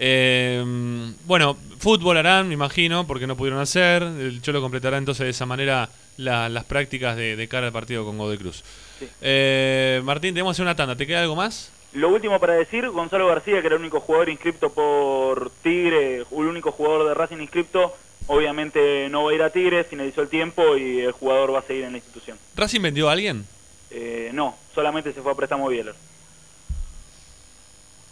Eh, bueno, fútbol harán, me imagino, porque no pudieron hacer. El Cholo completará entonces de esa manera la- las prácticas de, de cara al partido con Godoy Cruz. Sí. Eh, Martín, tenemos que hacer una tanda. ¿Te queda algo más? Lo último para decir, Gonzalo García, que era el único jugador inscripto por Tigre, el único jugador de Racing inscripto, obviamente no va a ir a Tigre, finalizó el tiempo y el jugador va a seguir en la institución. ¿Racing vendió a alguien? Eh, no, solamente se fue a préstamo Bieler.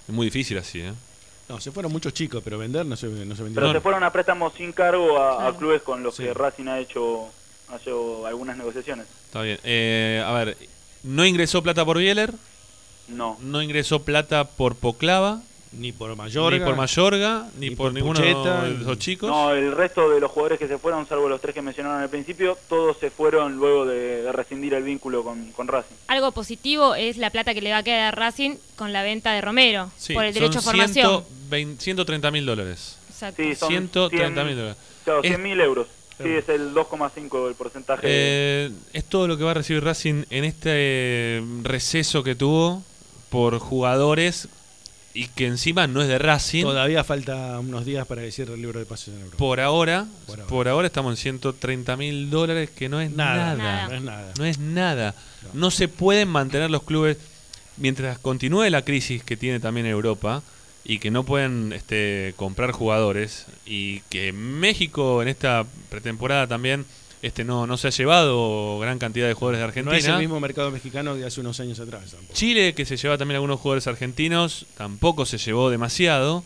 Es muy difícil así, ¿eh? No, se fueron muchos chicos, pero vender no se, no se vendió. Pero se fueron a préstamos sin cargo a, Claro. a clubes con los Sí. que Racing ha hecho, ha hecho algunas negociaciones. Está bien. Eh, a ver, no ingresó plata por Bieler, No. no ingresó plata por Poclava, Ni por Mayorga. ni por Mayorga, ni, ni por, por ninguno Pucheta, de esos chicos. No, el resto de los jugadores que se fueron, salvo los tres que mencionaron al principio, todos se fueron luego de, de rescindir el vínculo con, con Racing. Algo positivo es la plata que le va a quedar a Racing con la venta de Romero Sí, por el derecho a son formación. ciento treinta mil dólares. Exacto. Sí, son ciento treinta mil dólares. Claro, Es- cien mil euros. Sí, es el dos coma cinco del porcentaje. Eh, es todo lo que va a recibir Racing en este eh, receso que tuvo por jugadores y que encima no es de Racing. Todavía falta unos días para que cierre el libro de pases en Europa. Por ahora, Por por ahora. ahora, estamos en ciento treinta mil dólares, que no es nada. Nada, Nada. no es nada. No es nada. No se pueden mantener los clubes mientras continúe la crisis que tiene también Europa y que no pueden este, comprar jugadores y que México en esta pretemporada también este no, no se ha llevado gran cantidad de jugadores de Argentina. No es el mismo mercado mexicano de hace unos años atrás. Tampoco. Chile, que se lleva también algunos jugadores argentinos, tampoco se llevó demasiado.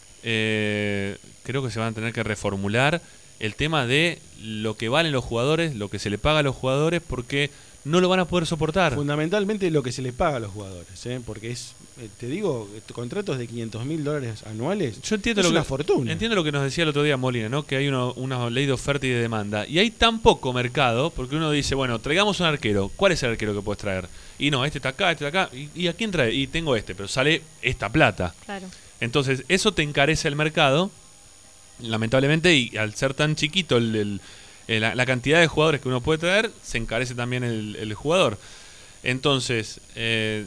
Eh, creo que se van a tener que reformular el tema de lo que valen los jugadores, lo que se le paga a los jugadores, porque no lo van a poder soportar. Fundamentalmente lo que se les paga a los jugadores, ¿eh? Porque es, eh, te digo, eh, contratos de quinientos mil dólares anuales. Yo entiendo es lo una que, fortuna. Entiendo lo que nos decía el otro día Molina, ¿no? Que hay uno, una ley de oferta y de demanda. Y hay tan poco mercado, porque uno dice, bueno, traigamos un arquero. ¿Cuál es el arquero que puedes traer? Y no, este está acá, este está acá. ¿Y, y a quién trae? Y tengo este, pero sale esta plata. Claro. Entonces, eso te encarece el mercado, lamentablemente, y al ser tan chiquito el, el- el- la, la cantidad de jugadores que uno puede traer, se encarece también el, el jugador. Entonces, eh,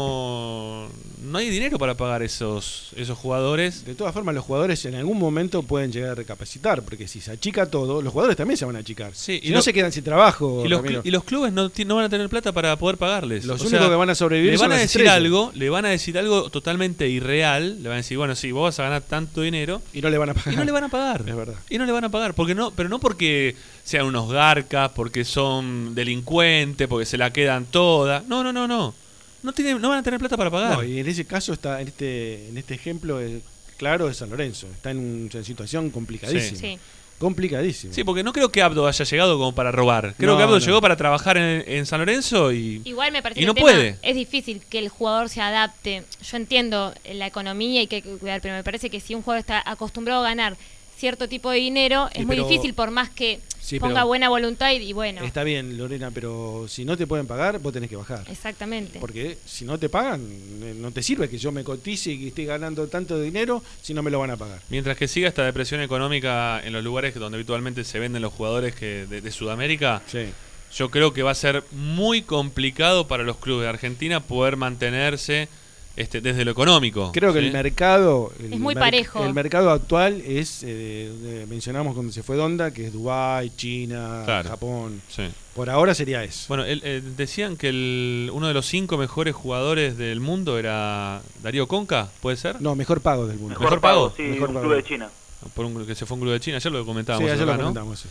no, no hay dinero para pagar esos, esos jugadores. De todas formas, los jugadores en algún momento pueden llegar a recapacitar, porque si se achica todo, los jugadores también se van a achicar. Sí, si y no lo- se quedan sin trabajo. Y los, Ramiro. cl- y los clubes no, ti- no van a tener plata para poder pagarles. Los O únicos sea, que van a sobrevivir le son van a las decir estrellas. algo, le van a decir algo totalmente irreal. Le van a decir, bueno, sí, vos vas a ganar tanto dinero. Y no le van a pagar. Y no le van a pagar. Es verdad. Y no le van a pagar. Porque no, pero no porque sean unos garcas, porque son delincuentes, porque se la quedan toda. No, no, no, no. No, tienen, no van a tener plata para pagar. No, y en ese caso está, en este, en este ejemplo eh, claro de San Lorenzo. Está en una situación complicadísima. Sí. Complicadísima. Sí, porque no creo que Abdo haya llegado como para robar. Creo No, que Abdo no. llegó para trabajar en, en San Lorenzo y... Igual me parece Y que no el tema puede. es difícil que el jugador se adapte. Yo entiendo la economía y que hay que cuidar, pero me parece que si un jugador está acostumbrado a ganar cierto tipo de dinero, Sí, es muy pero- difícil por más que Sí, ponga pero- buena voluntad y, y bueno. Está bien, Lorena, pero si no te pueden pagar, vos tenés que bajar. Exactamente. Porque si no te pagan, eh, no te sirve que yo me cotice y que esté ganando tanto dinero si no me lo van a pagar. Mientras que siga esta depresión económica en los lugares donde habitualmente se venden los jugadores que de, de Sudamérica, Sí. yo creo que va a ser muy complicado para los clubes de Argentina poder mantenerse este, desde lo económico. Creo que ¿sí? el mercado. El Es muy merc- parejo. El mercado actual es, eh, de- mencionamos cuando se fue Donda, que es Dubái, China, Claro. Japón. Sí. Por ahora sería eso. Bueno, el- eh, decían que el, uno de los cinco mejores jugadores del mundo era Darío Conca, ¿puede ser? No, mejor pago del mundo. Mejor, ¿Mejor pago, pago? sí, Mejor un pago. club de China. Por un, que se fue a un club de China, ayer lo comentábamos. Sí, ayer lo acá, ¿no? comentamos. Sí.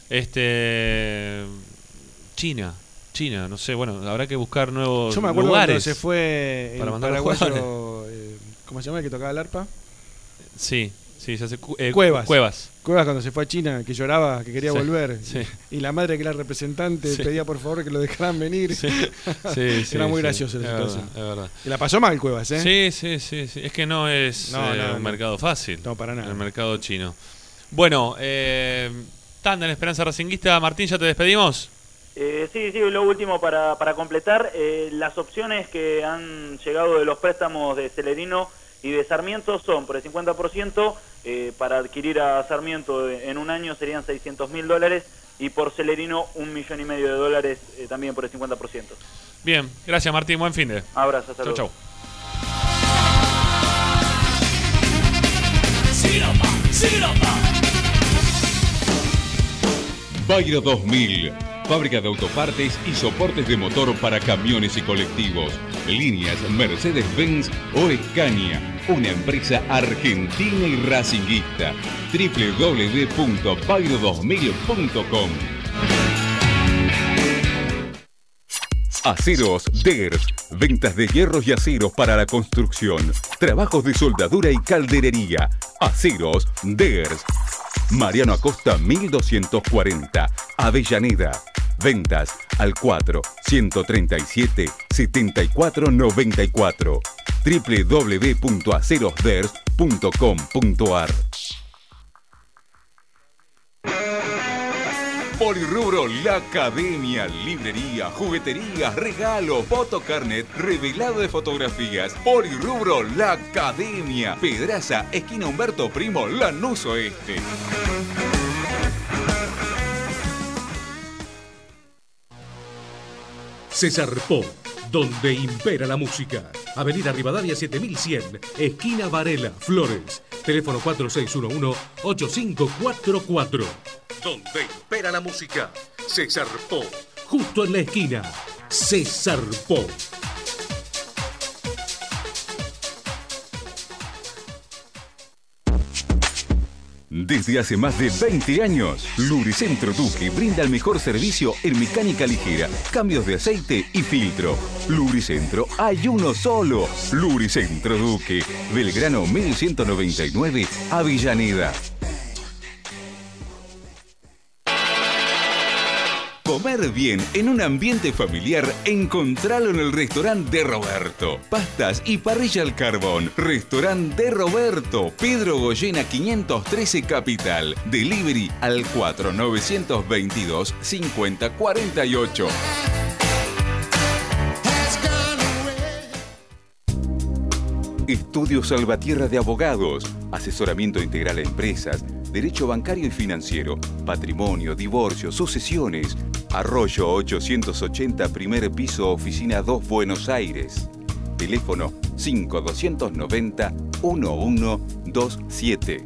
Este, China, China, no sé, bueno, habrá que buscar nuevos Yo me acuerdo cuando lugares. se fue el para mandar a los paraguayo, eh, ¿cómo se llama el que tocaba el arpa? Sí, sí, se hace cu- eh, Cuevas. Cuevas. Cuevas cuando se fue a China, que lloraba, que quería Sí, volver. sí. Y la madre que era representante Sí. pedía por favor que lo dejaran venir. Sí, sí, sí, Era muy sí, gracioso la es situación. verdad, es verdad. Y la pasó mal Cuevas, ¿eh? Sí, sí, sí, sí. Es que no es No, eh, no, un no. mercado fácil. No, para nada. El mercado chino. Bueno, eh, tanda en Esperanza Racinguista. Martín, ¿ya te despedimos? Eh, sí, sí, lo último para, para completar, eh, las opciones que han llegado de los préstamos de Celerino y de Sarmiento son por el cincuenta por ciento, eh, para adquirir a Sarmiento en un año serían seiscientos mil dólares y por Celerino un millón y medio de dólares eh, también por el cincuenta por ciento. Bien, gracias Martín, buen fin de. Abrazo, hasta Chau, luego. chau. Bayro dos mil, fábrica de autopartes y soportes de motor para camiones y colectivos. Líneas Mercedes-Benz o Scania, una empresa argentina y racinguista. doble u doble u doble u punto bayro dos mil punto com. Aceros Ders, ventas de hierros y aceros para la construcción, trabajos de soldadura y calderería. Aceros Ders. Mariano Acosta mil doscientos cuarenta, Avellaneda. Ventas al cuatro, ciento treinta y siete, setenta y cuatro noventa y cuatro. doble u doble u doble u punto aceros ders punto com punto ar. Polirrubro, la academia, librería, juguetería, regalo, fotocarnet, revelado de fotografías. Polirrubro, la academia. Pedraza, esquina Humberto Primo, Lanús Oeste. Se zarpó, donde impera la música. Avenida Rivadavia siete mil cien, esquina Varela, Flores. Teléfono cuatro seis uno uno, ocho cinco cuatro cuatro. Donde impera la música. Se zarpó, justo en la esquina. Se zarpó. Desde hace más de veinte años, Lubricentro Duque brinda el mejor servicio en mecánica ligera, cambios de aceite y filtro. Lubricentro, hay uno solo. Lubricentro Duque, Belgrano mil ciento noventa y nueve, Avellaneda. Comer bien en un ambiente familiar, encontralo en el restaurante de Roberto. Pastas y parrilla al carbón. Restaurante de Roberto, Pedro Goyena quinientos trece Capital. Delivery al cuatro nueve dos dos, cinco cero cuatro ocho. Estudio Salvatierra de Abogados. Asesoramiento integral a empresas, derecho bancario y financiero, patrimonio, divorcio, sucesiones. Arroyo ochocientos ochenta, primer piso, oficina dos, Buenos Aires. Teléfono cinco dos nueve cero, uno uno dos siete.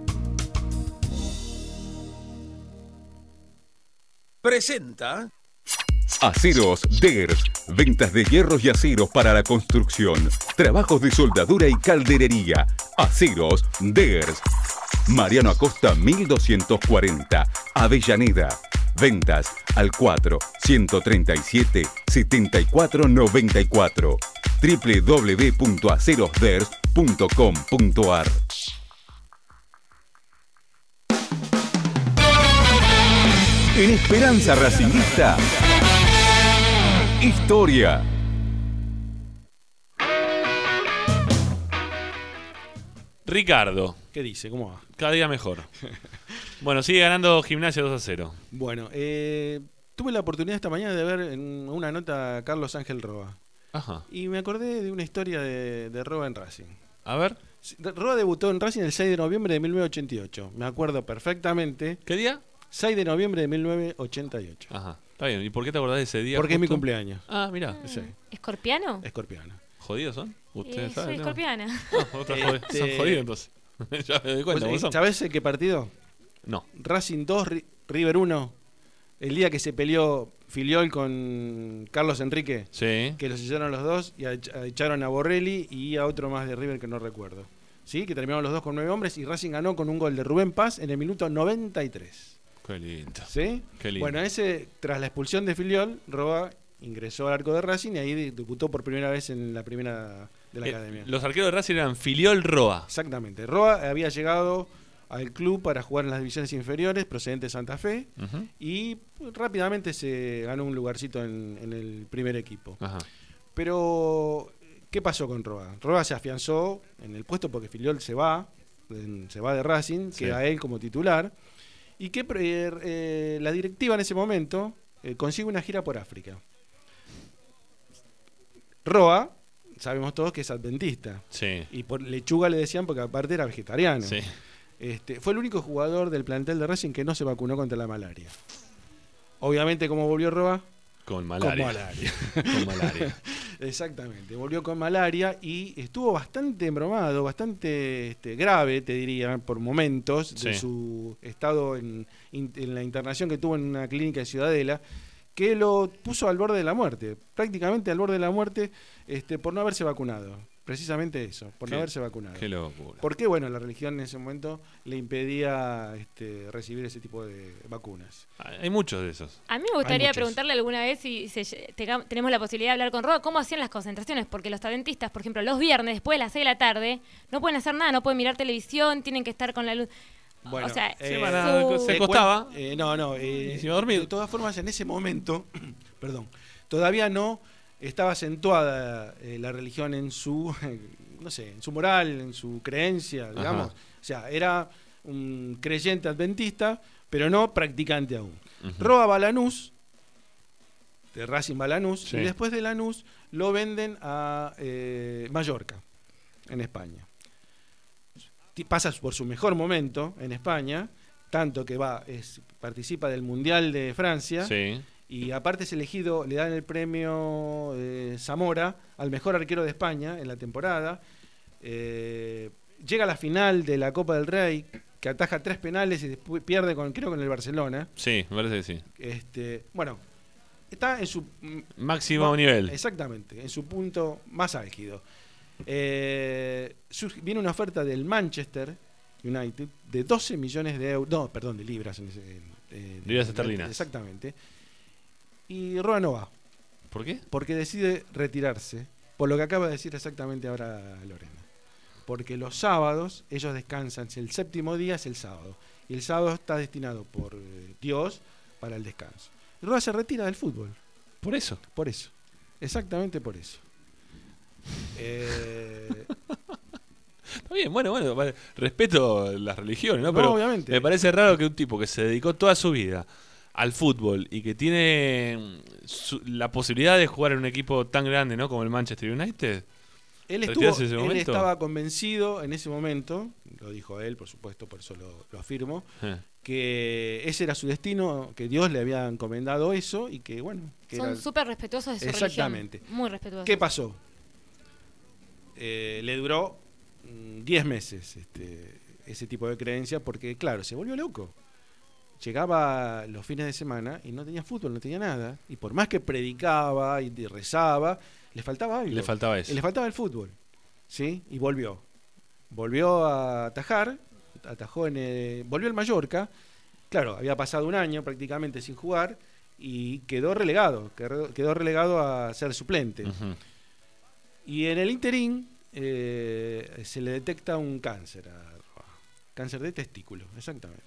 Presenta Aceros Ders, ventas de hierros y aceros para la construcción, trabajos de soldadura y calderería. Aceros Ders. Mariano Acosta mil doscientos cuarenta, Avellaneda. Ventas al cuatro, ciento treinta y siete, setenta y cuatro noventa y cuatro. doble u doble u doble u punto aceros ders punto com punto ar. En Esperanza Racingista, historia. Ricardo. ¿Qué dice? ¿Cómo va? Cada día mejor. Bueno, sigue ganando Gimnasia dos a cero. Bueno, eh, tuve la oportunidad esta mañana de ver en una nota a Carlos Ángel Roa. Ajá. Y me acordé de una historia de, de Roa en Racing. A ver. Roa debutó en Racing el seis de noviembre de mil novecientos ochenta y ocho. Me acuerdo perfectamente. ¿Qué día? seis de noviembre de mil novecientos ochenta y ocho. Ajá. Está bien. ¿Y por qué te acordás de ese día? Porque justo? es mi cumpleaños. Ah, mira. Sí. ¿Escorpiano? Escorpiano. ¿Jodidos son? ¿Ustedes Eh, saben? soy no? escorpiana. No, otras jod- Este- Son jodidos entonces. Ya me doy cuenta. Pues, ¿vos son? ¿Sabés qué partido? No. Racing dos, Ri- River uno. El día que se peleó Filiol con Carlos Enrique. Sí. Que los echaron los dos y ech- echaron a Borrelli y a otro más de River que no recuerdo. ¿Sí? Que terminaron los dos con nueve hombres y Racing ganó con un gol de Rubén Paz en el minuto noventa y tres. Qué lindo. ¿Sí? Qué lindo. Bueno, ese, tras la expulsión de Filiol, Roa ingresó al arco de Racing y ahí debutó por primera vez en la primera de la Eh, academia. Los arqueros de Racing eran Filiol Roa. Exactamente. Roa había llegado al club para jugar en las divisiones inferiores, procedente de Santa Fe, Ujú. y pues, rápidamente se ganó un lugarcito en, en el primer equipo. Ajá. Pero, ¿qué pasó con Roa? Roa se afianzó en el puesto porque Filiol se va, en- se va de Racing, Sí. queda él como titular, y que eh, eh, la directiva en ese momento eh, consigue una gira por África. Roa, sabemos todos que es adventista. Sí. Y por lechuga le decían porque aparte era vegetariano. Sí. Este, fue el único jugador del plantel de Racing que no se vacunó contra la malaria. Obviamente, ¿cómo volvió Roa? Con malaria. Con malaria. Con malaria. Exactamente, volvió con malaria y estuvo bastante embromado, bastante este, grave, te diría, por momentos, de Sí. su estado en, in- en la internación que tuvo en una clínica de Ciudadela, que lo puso al borde de la muerte, prácticamente al borde de la muerte, este, por no haberse vacunado. Precisamente eso, por qué, no haberse vacunado. Qué locura. Porque, bueno, la religión en ese momento le impedía este, recibir ese tipo de vacunas. Hay muchos de esos. A mí me gustaría preguntarle alguna vez si se, te, tenemos la posibilidad de hablar con Roa, cómo hacían las concentraciones, porque los adventistas, por ejemplo, los viernes después de las seis de la tarde, no pueden hacer nada, no pueden mirar televisión, tienen que estar con la luz. Bueno, o sea, eh, su... se acostaba. Eh, no, no. Eh, y se iba a dormir. De todas formas, en ese momento, perdón, todavía no estaba acentuada eh, la religión en su, eh, no sé, en su moral, en su creencia, digamos. Ajá. O sea, era un creyente adventista, pero no practicante aún. Uh-huh. Roa va a Lanús, de Racing va a Lanús, sí. Y después de Lanús lo venden a eh, Mallorca, en España. Pasa por su mejor momento en España, tanto que va es, participa del Mundial de Francia, sí. Y aparte es elegido, le dan el premio eh, Zamora al mejor arquero de España en la temporada. Eh, llega a la final de la Copa del Rey, que ataja tres penales y después pierde con, creo, con el Barcelona. Sí, me parece que sí. Este, bueno, está en su máximo ma, nivel. Exactamente, en su punto más álgido. Eh, viene una oferta del Manchester United de doce millones de euros, no, perdón, de libras. En ese, eh, libras esterlinas. Exactamente. Y Roa no va. ¿Por qué? Porque decide retirarse, por lo que acaba de decir exactamente ahora Lorena. Porque los sábados ellos descansan, el séptimo día es el sábado, y el sábado está destinado por eh, Dios para el descanso. Y Roa se retira del fútbol. ¿Por eso? Por eso. Exactamente por eso. Eh... Está bien, bueno, bueno, vale. Respeto las religiones, ¿no? No, Pero obviamente. Me parece raro que un tipo que se dedicó toda su vida al fútbol y que tiene su, la posibilidad de jugar en un equipo tan grande, ¿no? Como el Manchester United. Él, estuvo, él estaba convencido en ese momento, lo dijo él, por supuesto, por eso lo, lo afirmo, eh. que ese era su destino, que Dios le había encomendado eso y que, bueno... Que Son súper respetuosos de su Exactamente. religión. Muy respetuosos. ¿Qué pasó? Eh, le duró diez meses este, ese tipo de creencia porque, claro, se volvió loco. Llegaba los fines de semana y no tenía fútbol, no tenía nada. Y por más que predicaba y rezaba, le faltaba algo. Le faltaba eso. Le faltaba el fútbol. ¿Sí? Y volvió. Volvió a atajar, atajó en el, volvió al Mallorca. Claro, había pasado un año prácticamente sin jugar y quedó relegado, quedó, quedó relegado a ser suplente. Uh-huh. Y en el interín eh, se le detecta un cáncer a Roa. Cáncer de testículo, exactamente.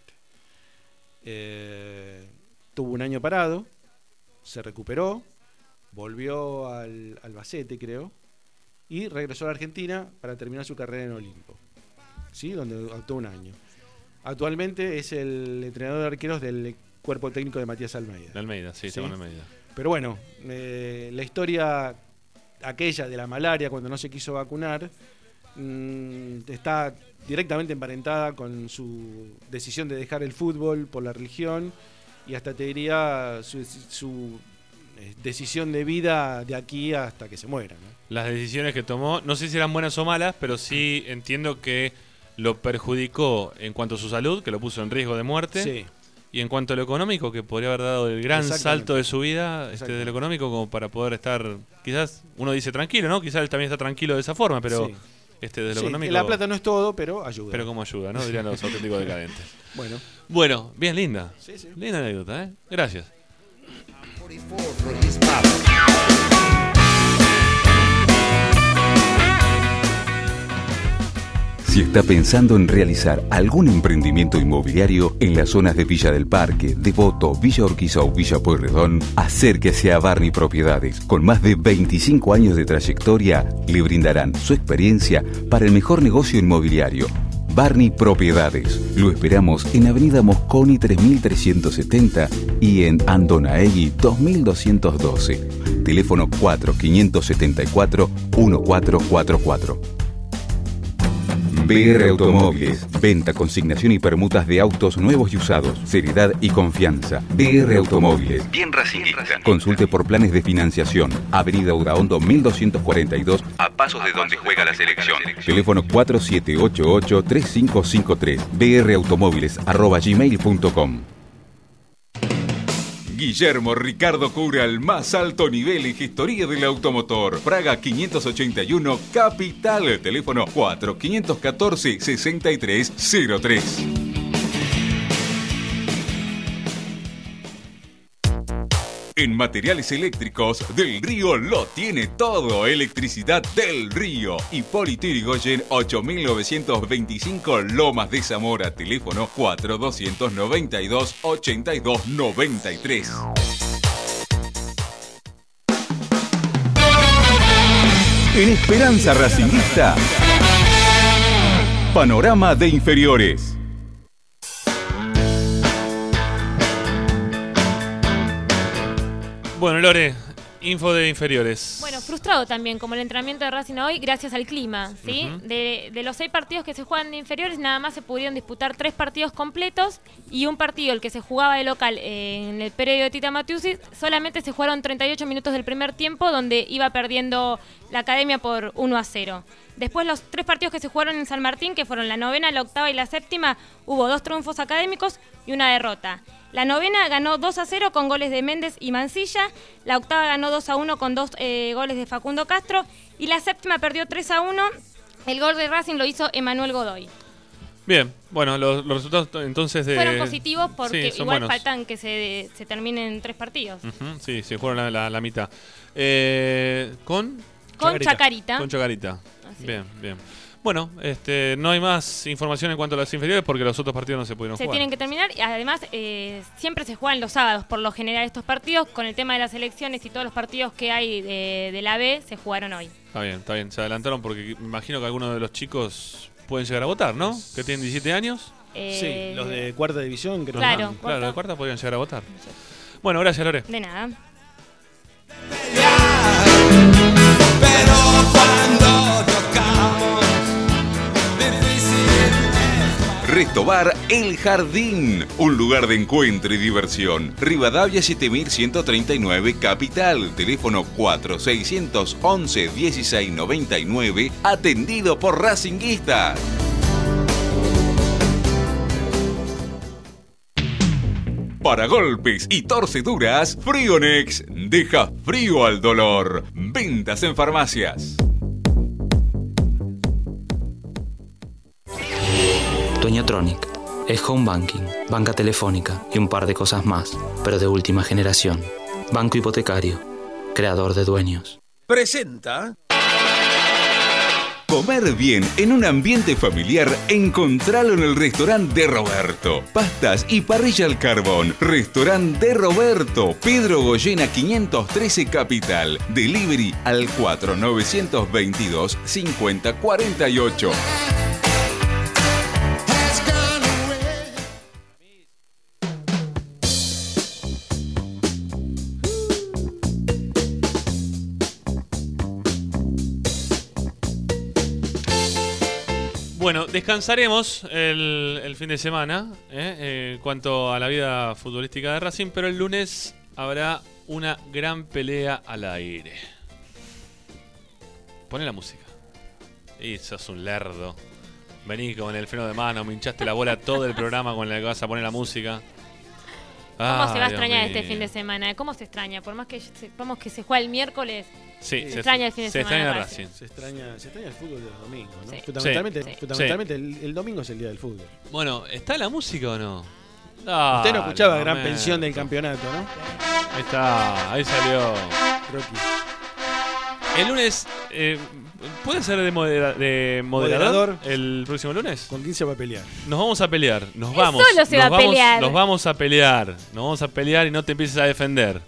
Eh, tuvo un año parado, se recuperó, volvió al Albacete, creo, y regresó a la Argentina para terminar su carrera en Olimpo, ¿sí? Donde actuó un año. Actualmente es el entrenador de arqueros del cuerpo técnico de Matías Almeida. De Almeida, sí, ¿sí? Almeida. Pero bueno, eh, la historia aquella de la malaria cuando no se quiso vacunar mmm, está directamente emparentada con su decisión de dejar el fútbol por la religión y hasta te diría su, su eh, decisión de vida de aquí hasta que se muera, ¿no? Las decisiones que tomó, no sé si eran buenas o malas, pero sí entiendo que lo perjudicó en cuanto a su salud, que lo puso en riesgo de muerte. Sí. Y en cuanto a lo económico, que podría haber dado el gran salto de su vida, este, de lo económico, como para poder estar, quizás uno dice tranquilo, ¿no? Quizás él también está tranquilo de esa forma, pero sí. este, de lo sí, económico... La plata no es todo, pero ayuda. Pero como ayuda, ¿no? Dirían los auténticos decadentes. Bueno. Bueno, bien linda. Sí, sí. Linda anécdota, ¿eh? Gracias. Si está pensando en realizar algún emprendimiento inmobiliario en las zonas de Villa del Parque, Devoto, Villa Urquiza o Villa Pueyrredón, acérquese a Barney Propiedades. Con más de veinticinco años de trayectoria, le brindarán su experiencia para el mejor negocio inmobiliario. Barney Propiedades. Lo esperamos en Avenida Mosconi tres mil trescientos setenta y en Andonaegui dos mil doscientos doce. Teléfono cuatro cinco siete cuatro uno cuatro cuatro cuatro. B R Automóviles. Venta, consignación y permutas de autos nuevos y usados. Seriedad y confianza. B R Automóviles. Bien racinguista. Consulte por planes de financiación. Avenida Udaondo mil doscientos cuarenta y dos, a pasos de donde juega la selección. Teléfono cuatro siete ocho ocho tres cinco cinco tres. brautomóviles arroba gmail punto com. Guillermo Ricardo cura el más alto nivel en gestoría del automotor. Praga quinientos ochenta y uno, Capital. Teléfono cuatro cinco uno cuatro, seis tres cero tres. En Materiales Eléctricos Del Río lo tiene todo. Electricidad Del Río. Hipólito Yrigoyen ocho mil novecientos veinticinco, Lomas de Zamora. Teléfono cuatro dos nueve dos, ocho dos nueve tres. En Esperanza Racingista, panorama de inferiores. Bueno, Lore, info de inferiores. Bueno, frustrado también, como el entrenamiento de Racing hoy, gracias al clima, ¿sí? Uh-huh. de, de los seis partidos que se juegan de inferiores, nada más se pudieron disputar tres partidos completos y un partido, el que se jugaba de local eh, en el predio de Tita Matiusi, solamente se jugaron treinta y ocho minutos del primer tiempo, donde iba perdiendo la Academia por uno a cero. Después los tres partidos que se jugaron en San Martín, que fueron la novena, la octava y la séptima, hubo dos triunfos académicos y una derrota. La novena ganó dos a cero con goles de Méndez y Mancilla, la octava ganó dos a uno con dos eh, goles de Facundo Castro y la séptima perdió tres a uno, el gol de Racing lo hizo Emanuel Godoy. Bien, bueno, los, los resultados entonces de... fueron positivos porque sí, igual buenos. Faltan que se, se terminen tres partidos. Uh-huh, sí, se jugaron la, la, la mitad. Eh, ¿Con? Con Chacarita. Chacarita. Con Chacarita. Así. Bien, bien. Bueno, este, no hay más información en cuanto a las inferiores porque los otros partidos no se pudieron se jugar. Se tienen que terminar y además eh, siempre se juegan los sábados por lo general estos partidos. Con el tema de las elecciones y todos los partidos que hay de, de la B se jugaron hoy. Está bien, está bien. Se adelantaron porque me imagino que algunos de los chicos pueden llegar a votar, ¿no? Que tienen diecisiete años. Eh, sí, los de cuarta división creo. Claro, Ajá, claro, los de cuarta podrían llegar a votar. Sí. Bueno, gracias, Lore. De nada. Pero cuando tocamos Restobar El Jardín, un lugar de encuentro y diversión. Rivadavia siete mil ciento treinta y nueve, Capital. Teléfono cuatro seis once, dieciséis noventa y nueve, atendido por racinguistas. Para golpes y torceduras, Frionex deja frío al dolor. Ventas en farmacias. Dueñotronic es home banking, banca telefónica y un par de cosas más, pero de última generación. Banco hipotecario, creador de dueños. Presenta. Comer bien en un ambiente familiar, encontralo en el restaurante de Roberto. Pastas y parrilla al carbón. Restaurante de Roberto. Pedro Goyena quinientos trece, Capital. Delivery al cuatro nueve dos dos, cinco cero cuatro ocho. Bueno, descansaremos el, el fin de semana ¿eh? Eh, en cuanto a la vida futbolística de Racing, pero el lunes habrá una gran pelea al aire. Poné la música. Y sos un lerdo. Vení con el freno de mano, me hinchaste la bola todo el programa con la que vas a poner la música. ¿Cómo Ah, se va a Dios extrañar mío. este fin de semana? ¿Cómo se extraña? Por más que sepamos que se juega el miércoles, Sí, se se- extraña el fin de se semana. extraña Racing. Racing. Se extraña, se extraña el fútbol de los domingos, ¿no? Sí. Fundamentalmente, Sí. fundamentalmente el, el domingo es el día del fútbol. Bueno, ¿está la música o no? Usted no Dale, escuchaba gran momento. pensión del campeonato, ¿no? Ahí está, ahí salió. Rocky. El lunes, eh, ¿puede ser de, modera- de moderador, Moderador. el próximo lunes? ¿Con quién se va a pelear? Nos vamos a pelear, nos Él vamos. solo se nos va a vamos, pelear. Nos vamos a pelear, nos vamos a pelear y no te empieces a defender.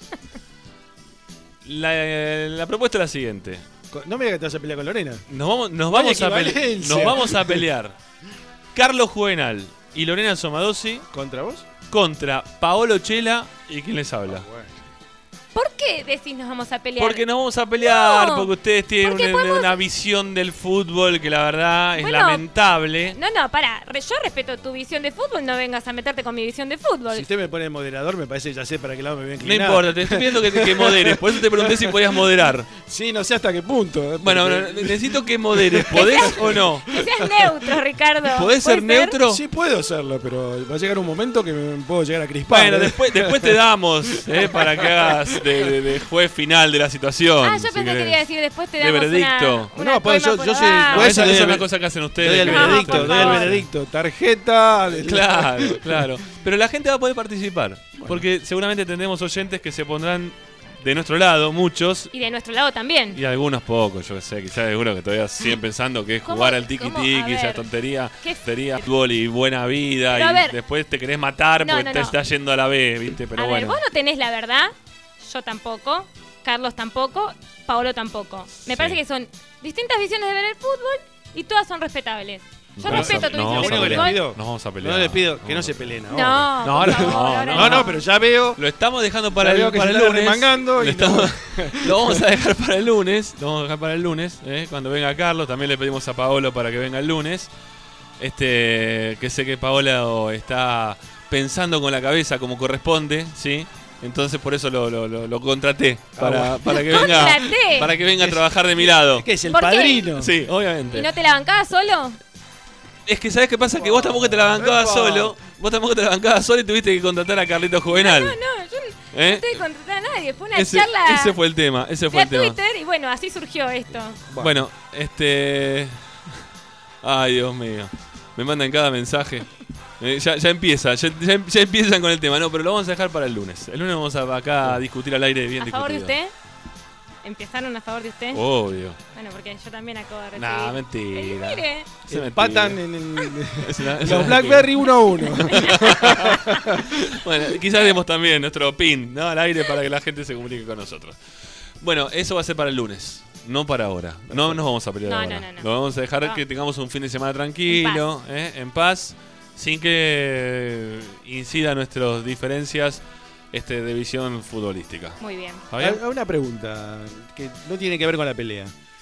La, eh, la propuesta es la siguiente. Con- No me digas que te vas a pelear con Lorena. Nos vamos, nos Vaya vamos, a, pele- equivalencia. nos vamos a pelear. Carlos Juvenal y Lorena Somadossi ¿Contra vos? contra Paolo Chela y quién les habla. ¿Por qué decís nos vamos a pelear? Porque nos vamos a pelear, No, porque ustedes tienen porque una, podemos- una visión del fútbol que la verdad es Bueno, lamentable. No, no, pará. Re- Yo respeto tu visión de fútbol, no vengas a meterte con mi visión de fútbol. Si usted me pone moderador, me parece que ya sé para qué lado me voy a No inclinar. importa, te estoy pidiendo que, que moderes. Por eso te pregunté si podías moderar. Sí, no sé hasta qué punto. ¿eh? Bueno, Porque- no, necesito que moderes. ¿Podés o no? Que seas neutro, Ricardo. ¿Podés ser ¿Puede neutro? Sí, puedo serlo, pero va a llegar un momento que me puedo llegar a crispar. Bueno, ¿eh? después, después te damos eh, para que hagas de, de- de juez final de la situación. Ah, yo si pensé que querés. quería decir después te De damos veredicto. una, una No, pues coima yo- por yo soy abajo. No, juez. esa, doy esa es el- una cosa que hacen ustedes. Doy el que- No, veredicto, por doy el favor. veredicto. Tarjeta. del- Claro, claro. Pero la gente va a poder participar. Porque seguramente tendremos oyentes que se pondrán de nuestro lado, muchos. Y de nuestro lado también. Y algunos pocos, yo qué sé, quizás algunos que todavía siguen pensando que es ¿Cómo- jugar al cómo? tiki-tiki, A esa ver, tontería, ¿qué- sería fútbol y buena vida, Pero a y ver. después te querés matar No, porque no, te no. estás yendo a la B, ¿viste? Pero a bueno. ver, vos no tenés la verdad, yo tampoco, Carlos tampoco, Paolo tampoco. Me Sí. parece que son distintas visiones de ver el fútbol y todas son respetables. Yo Nos vamos respeto a- tu nos visión vamos de a Lo único que les pelear. pido, fútbol. Nos vamos a pelear. no les pido que no se peleen ahora. No, No, por ahora favor, no, ahora no, No, no, pero ya veo. Lo estamos dejando para Ya el, veo que para se el están lunes. remangando Lo, y estamos- lo vamos a dejar para el lunes. Lo vamos a dejar para el lunes. ¿eh? Cuando venga Carlos, también le pedimos a Paolo para que venga el lunes. Este, que sé que Paolo está pensando con la cabeza como corresponde, ¿sí? Entonces por eso lo, lo, lo, lo contraté para, bueno. para que Lo venga contraté. para que venga a trabajar de mi lado. ¿Qué es el ¿Por qué? padrino? Sí, obviamente. ¿Y no te la bancabas solo? Es que ¿sabes qué pasa? Que vos tampoco te la bancabas Epa. solo. Vos tampoco te la bancabas solo y tuviste que contratar a Carlitos Juvenal. No, no, yo no ¿Eh? estoy contratando a nadie. Fue una Ese, charla. ese fue el tema, ese Fui fue a el tema. Twitter y bueno, así surgió esto. Bueno, este. Ay, Dios mío. Me mandan cada mensaje. Eh, ya, ya empieza, ya, ya- ya empiezan con el tema. No, pero lo vamos a dejar para el lunes. El lunes vamos a acá a discutir al aire bien ¿A discutido. favor de usted? ¿Empezaron a favor de usted? Obvio. Bueno, porque yo también acabo de recibir. Nah, Eh, mentira. mire. Eso es Empatan mentira. en, el- Es una- es los una Blackberry uno a uno. Bueno, quizás demos también nuestro pin, ¿no? Al aire para que la gente se comunique con nosotros. Bueno, eso va a ser para el lunes, no para ahora. No nos vamos a pelear No, ahora. no, no, no. Lo vamos a dejar No. que tengamos un fin de semana tranquilo, ¿eh? En paz, sin que eh, incida nuestras diferencias este, de visión futbolística. Muy bien. ¿Está bien? Hay una pregunta que no tiene que ver con la pelea.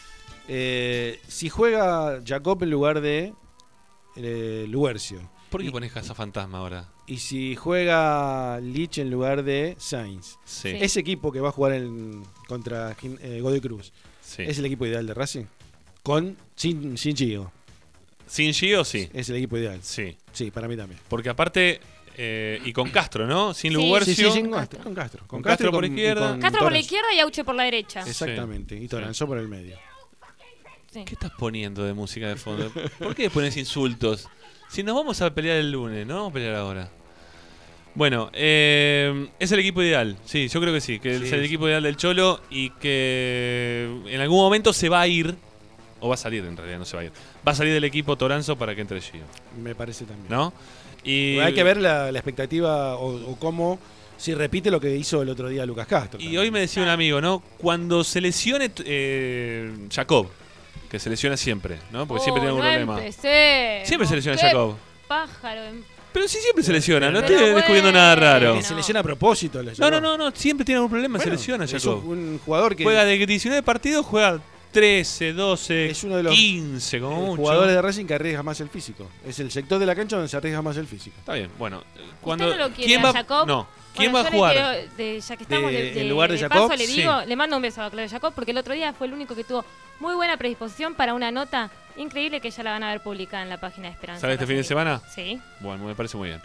Eh, si juega Jacob en lugar de eh, Luercio. ¿Por qué pones Casa Fantasma ahora? Y si juega Lich en lugar de Sainz. Sí. Sí. Ese equipo que va a jugar en- contra Gin- eh, Godoy Cruz. Sí. ¿Es el equipo ideal de Racing? Con sin, sin Gio. ¿Sin Gio? Sí. Es el equipo ideal. Sí. Sí, para mí también. Porque aparte, eh, y con Castro, ¿no? Sin Sí. Luguercio. Sí, sí, sí, con Castro. Con Castro, Con Castro y por con- izquierda. y con Castro por la Toranzo. izquierda y Auche por la derecha. Exactamente. Y Toranzo por el medio. Sí. ¿Qué estás poniendo de música de fondo? ¿Por qué pones insultos? Si nos vamos a pelear el lunes, no vamos a pelear ahora. Bueno, eh, es el equipo ideal. Sí, yo creo que sí, que Sí, es el sí. equipo ideal del Cholo y que en algún momento se va a ir, o va a salir en realidad, no se va a ir. Va a salir del equipo Toranzo para que entre Gio, Me parece también. ¿no? Y Hay que ver la, la expectativa o, o cómo, si repite lo que hizo el otro día Lucas Castro. Y también. hoy me decía un amigo, ¿no? Cuando se lesione eh, Jacob, que se lesiona siempre, ¿no? Porque siempre Oh, tiene algún no problema. empecé. Siempre se lesiona Qué Jacob. Pájaro. Pero sí siempre se lesiona, no Pero estoy descubriendo nada raro. Que se lesiona a propósito. le No, no, llegó. no, no, siempre tiene algún problema, se Bueno, lesiona es Jacob. un jugador que Juega de diecinueve partidos, juega trece, doce, es uno de los quince como eh, mucho. jugadores de Racing que arriesga más el físico. Es el sector de la cancha donde se arriesga más el físico. Está bien, bueno. eh, Cuando, ¿Usted no lo quiere ¿quién a va, Jacob? No, ¿quién Bueno, va a yo jugar? le quiero, de- ya que estamos De- de, de- en lugar de de Jacob, paso, le sí. digo, le mando un beso a Claudio Jacob porque el otro día fue el único que tuvo muy buena predisposición para una nota increíble que ya la van a ver publicada en la página de Esperanza. ¿Sale este fin de Racing. semana? Sí. Bueno, me parece muy bien.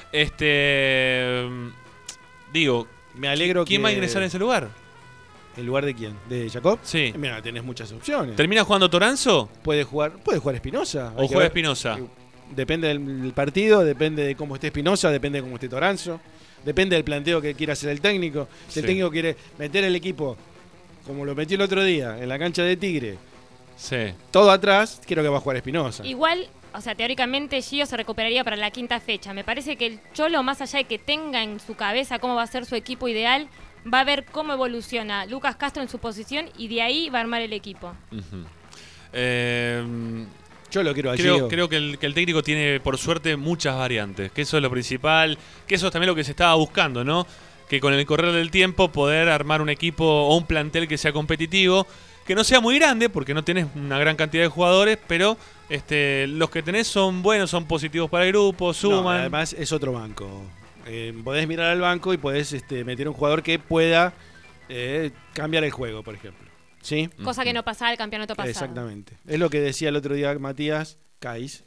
Este. Digo, Me alegro ¿quién que va a ingresar en ese lugar? ¿En lugar de quién? ¿De Jacob? Sí. Mira, tenés muchas opciones. ¿Termina jugando Toranzo Puede jugar, puede jugar Espinosa. o Hay que juega ver. Espinosa? Depende del partido, depende de cómo esté Espinosa, depende de cómo esté Toranzo, depende del planteo que quiera hacer el técnico. Si el Sí. técnico quiere meter el equipo como lo metió el otro día en la cancha de Tigre, Sí. todo atrás, creo que va a jugar Espinosa. Igual, o sea, teóricamente Gio se recuperaría para la quinta fecha. Me parece que el Cholo, más allá de que tenga en su cabeza cómo va a ser su equipo ideal, va a ver cómo evoluciona Lucas Castro en su posición y de ahí va a armar el equipo. Ujú. Eh, Yo lo quiero a Creo, Gio. creo que, el, que el técnico tiene, por suerte, muchas variantes. Que eso es lo principal. Que eso es también lo que se estaba buscando, ¿no? que con el correr del tiempo poder armar un equipo o un plantel que sea competitivo, que no sea muy grande, porque no tenés una gran cantidad de jugadores, pero este, los que tenés son buenos, son positivos para el grupo, suman. No, además es otro banco. Eh, podés mirar al banco y podés este, meter un jugador que pueda eh, cambiar el juego, por ejemplo. ¿Sí? Cosa que no pasaba el campeonato pasado. Exactamente. Es lo que decía el otro día Matías Cais,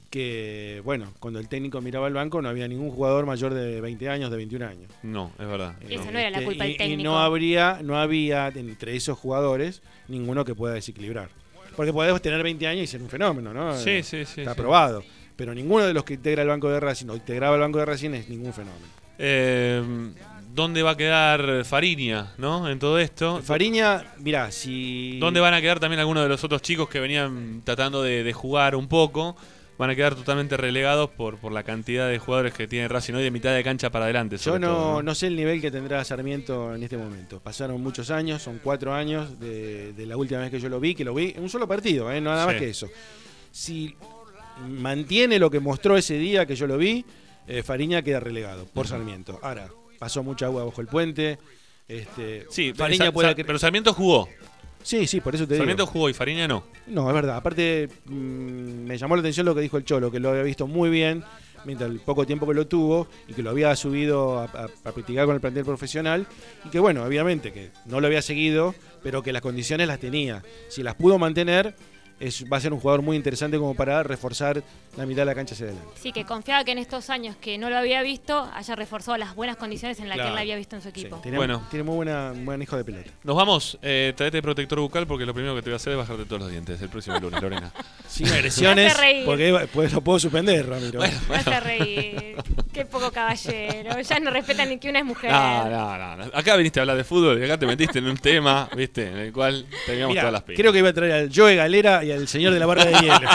que bueno, cuando el técnico miraba al banco no había ningún jugador mayor de veinte años, de veintiún años. No, es verdad. Y esa no era la culpa del y, técnico. y no habría, no había entre esos jugadores ninguno que pueda desequilibrar. Porque podés tener veinte años y ser un fenómeno, ¿no? Sí, sí, sí. Está sí. probado. Pero ninguno de los que integra el banco de Racing o integraba el banco de Racing es ningún fenómeno. Eh, ¿Dónde va a quedar Fariña, no? En todo esto. Fariña, mirá, si... ¿Dónde van a quedar también algunos de los otros chicos que venían tratando de, de jugar un poco? Van a quedar totalmente relegados por, por la cantidad de jugadores que tiene Racing hoy de mitad de cancha para adelante. Yo no, todo, ¿no? no sé el nivel que tendrá Sarmiento en este momento. Pasaron muchos años, son cuatro años de, de la última vez que yo lo vi, que lo vi en un solo partido, ¿eh? Nada más Sí. que eso. Si mantiene lo que mostró ese día que yo lo vi, eh, Fariña queda relegado por uh-huh. Sarmiento. Ahora, pasó mucha agua bajo el puente. Este, sí, Fariña Sa- puede Sa- pero Sarmiento jugó. Sí, sí, por eso te Sarmiento digo. jugó y Fariña no. No, es verdad. Aparte, mmm, me llamó la atención lo que dijo el Cholo, que lo había visto muy bien mientras el poco tiempo que lo tuvo y que lo había subido a, a, a practicar con el plantel profesional y que, bueno, obviamente que no lo había seguido, pero que las condiciones las tenía. Si las pudo mantener, es, va a ser un jugador muy interesante como para reforzar la mitad de la cancha hacia adelante. Sí, que confiaba que en estos años que no lo había visto haya reforzado las buenas condiciones en las Claro. que él la había visto en su equipo. Sí, tiene, Bueno. tiene muy buena, buen hijo de pelota. Nos vamos. Eh, traete protector bucal porque lo primero que te voy a hacer es bajarte todos los dientes el próximo lunes, Lorena. Sin agresiones, Me hace reír. porque pues, lo puedo suspender, Ramiro. Bueno, Me hace reír. Qué poco caballero. Ya no respetan ni que una es mujer. No, no, no, no. Acá viniste a hablar de fútbol y acá te metiste en un tema, ¿viste? En el cual teníamos Mirá, todas las pilas. creo que iba a traer al Joe Galera y al señor de la barra de hielo.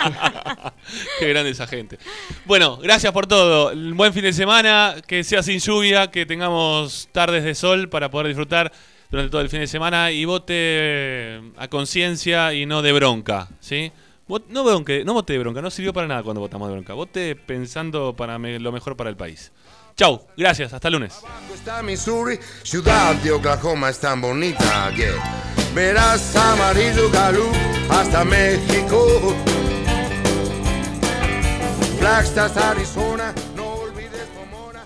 Qué grande esa gente. Bueno, gracias por todo. Un buen fin de semana, que sea sin lluvia, que tengamos tardes de sol para poder disfrutar durante todo el fin de semana y vote a conciencia y no de bronca, ¿sí? Vot- no bronque, no vote de bronca, no sirvió para nada cuando votamos de bronca. Vote pensando para me- lo mejor para el país. Chau, gracias, hasta el lunes. Está Missouri, ciudad de Oklahoma es tan bonita que verás amarillo galú hasta México. Flagstaff, Arizona, no olvides Pomona.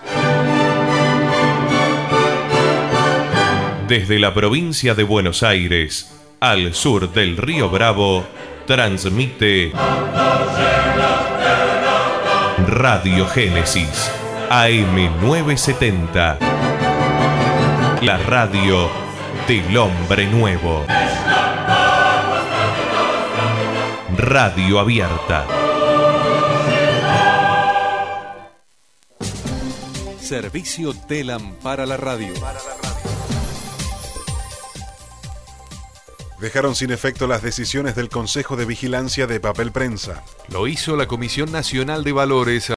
Desde la provincia de Buenos Aires, al sur del río Bravo, transmite Radio Génesis, A M novecientos setenta. La radio del hombre nuevo. Radio abierta. Servicio Telam para la radio. Dejaron sin efecto las decisiones del Consejo de Vigilancia de Papel Prensa. Lo hizo la Comisión Nacional de Valores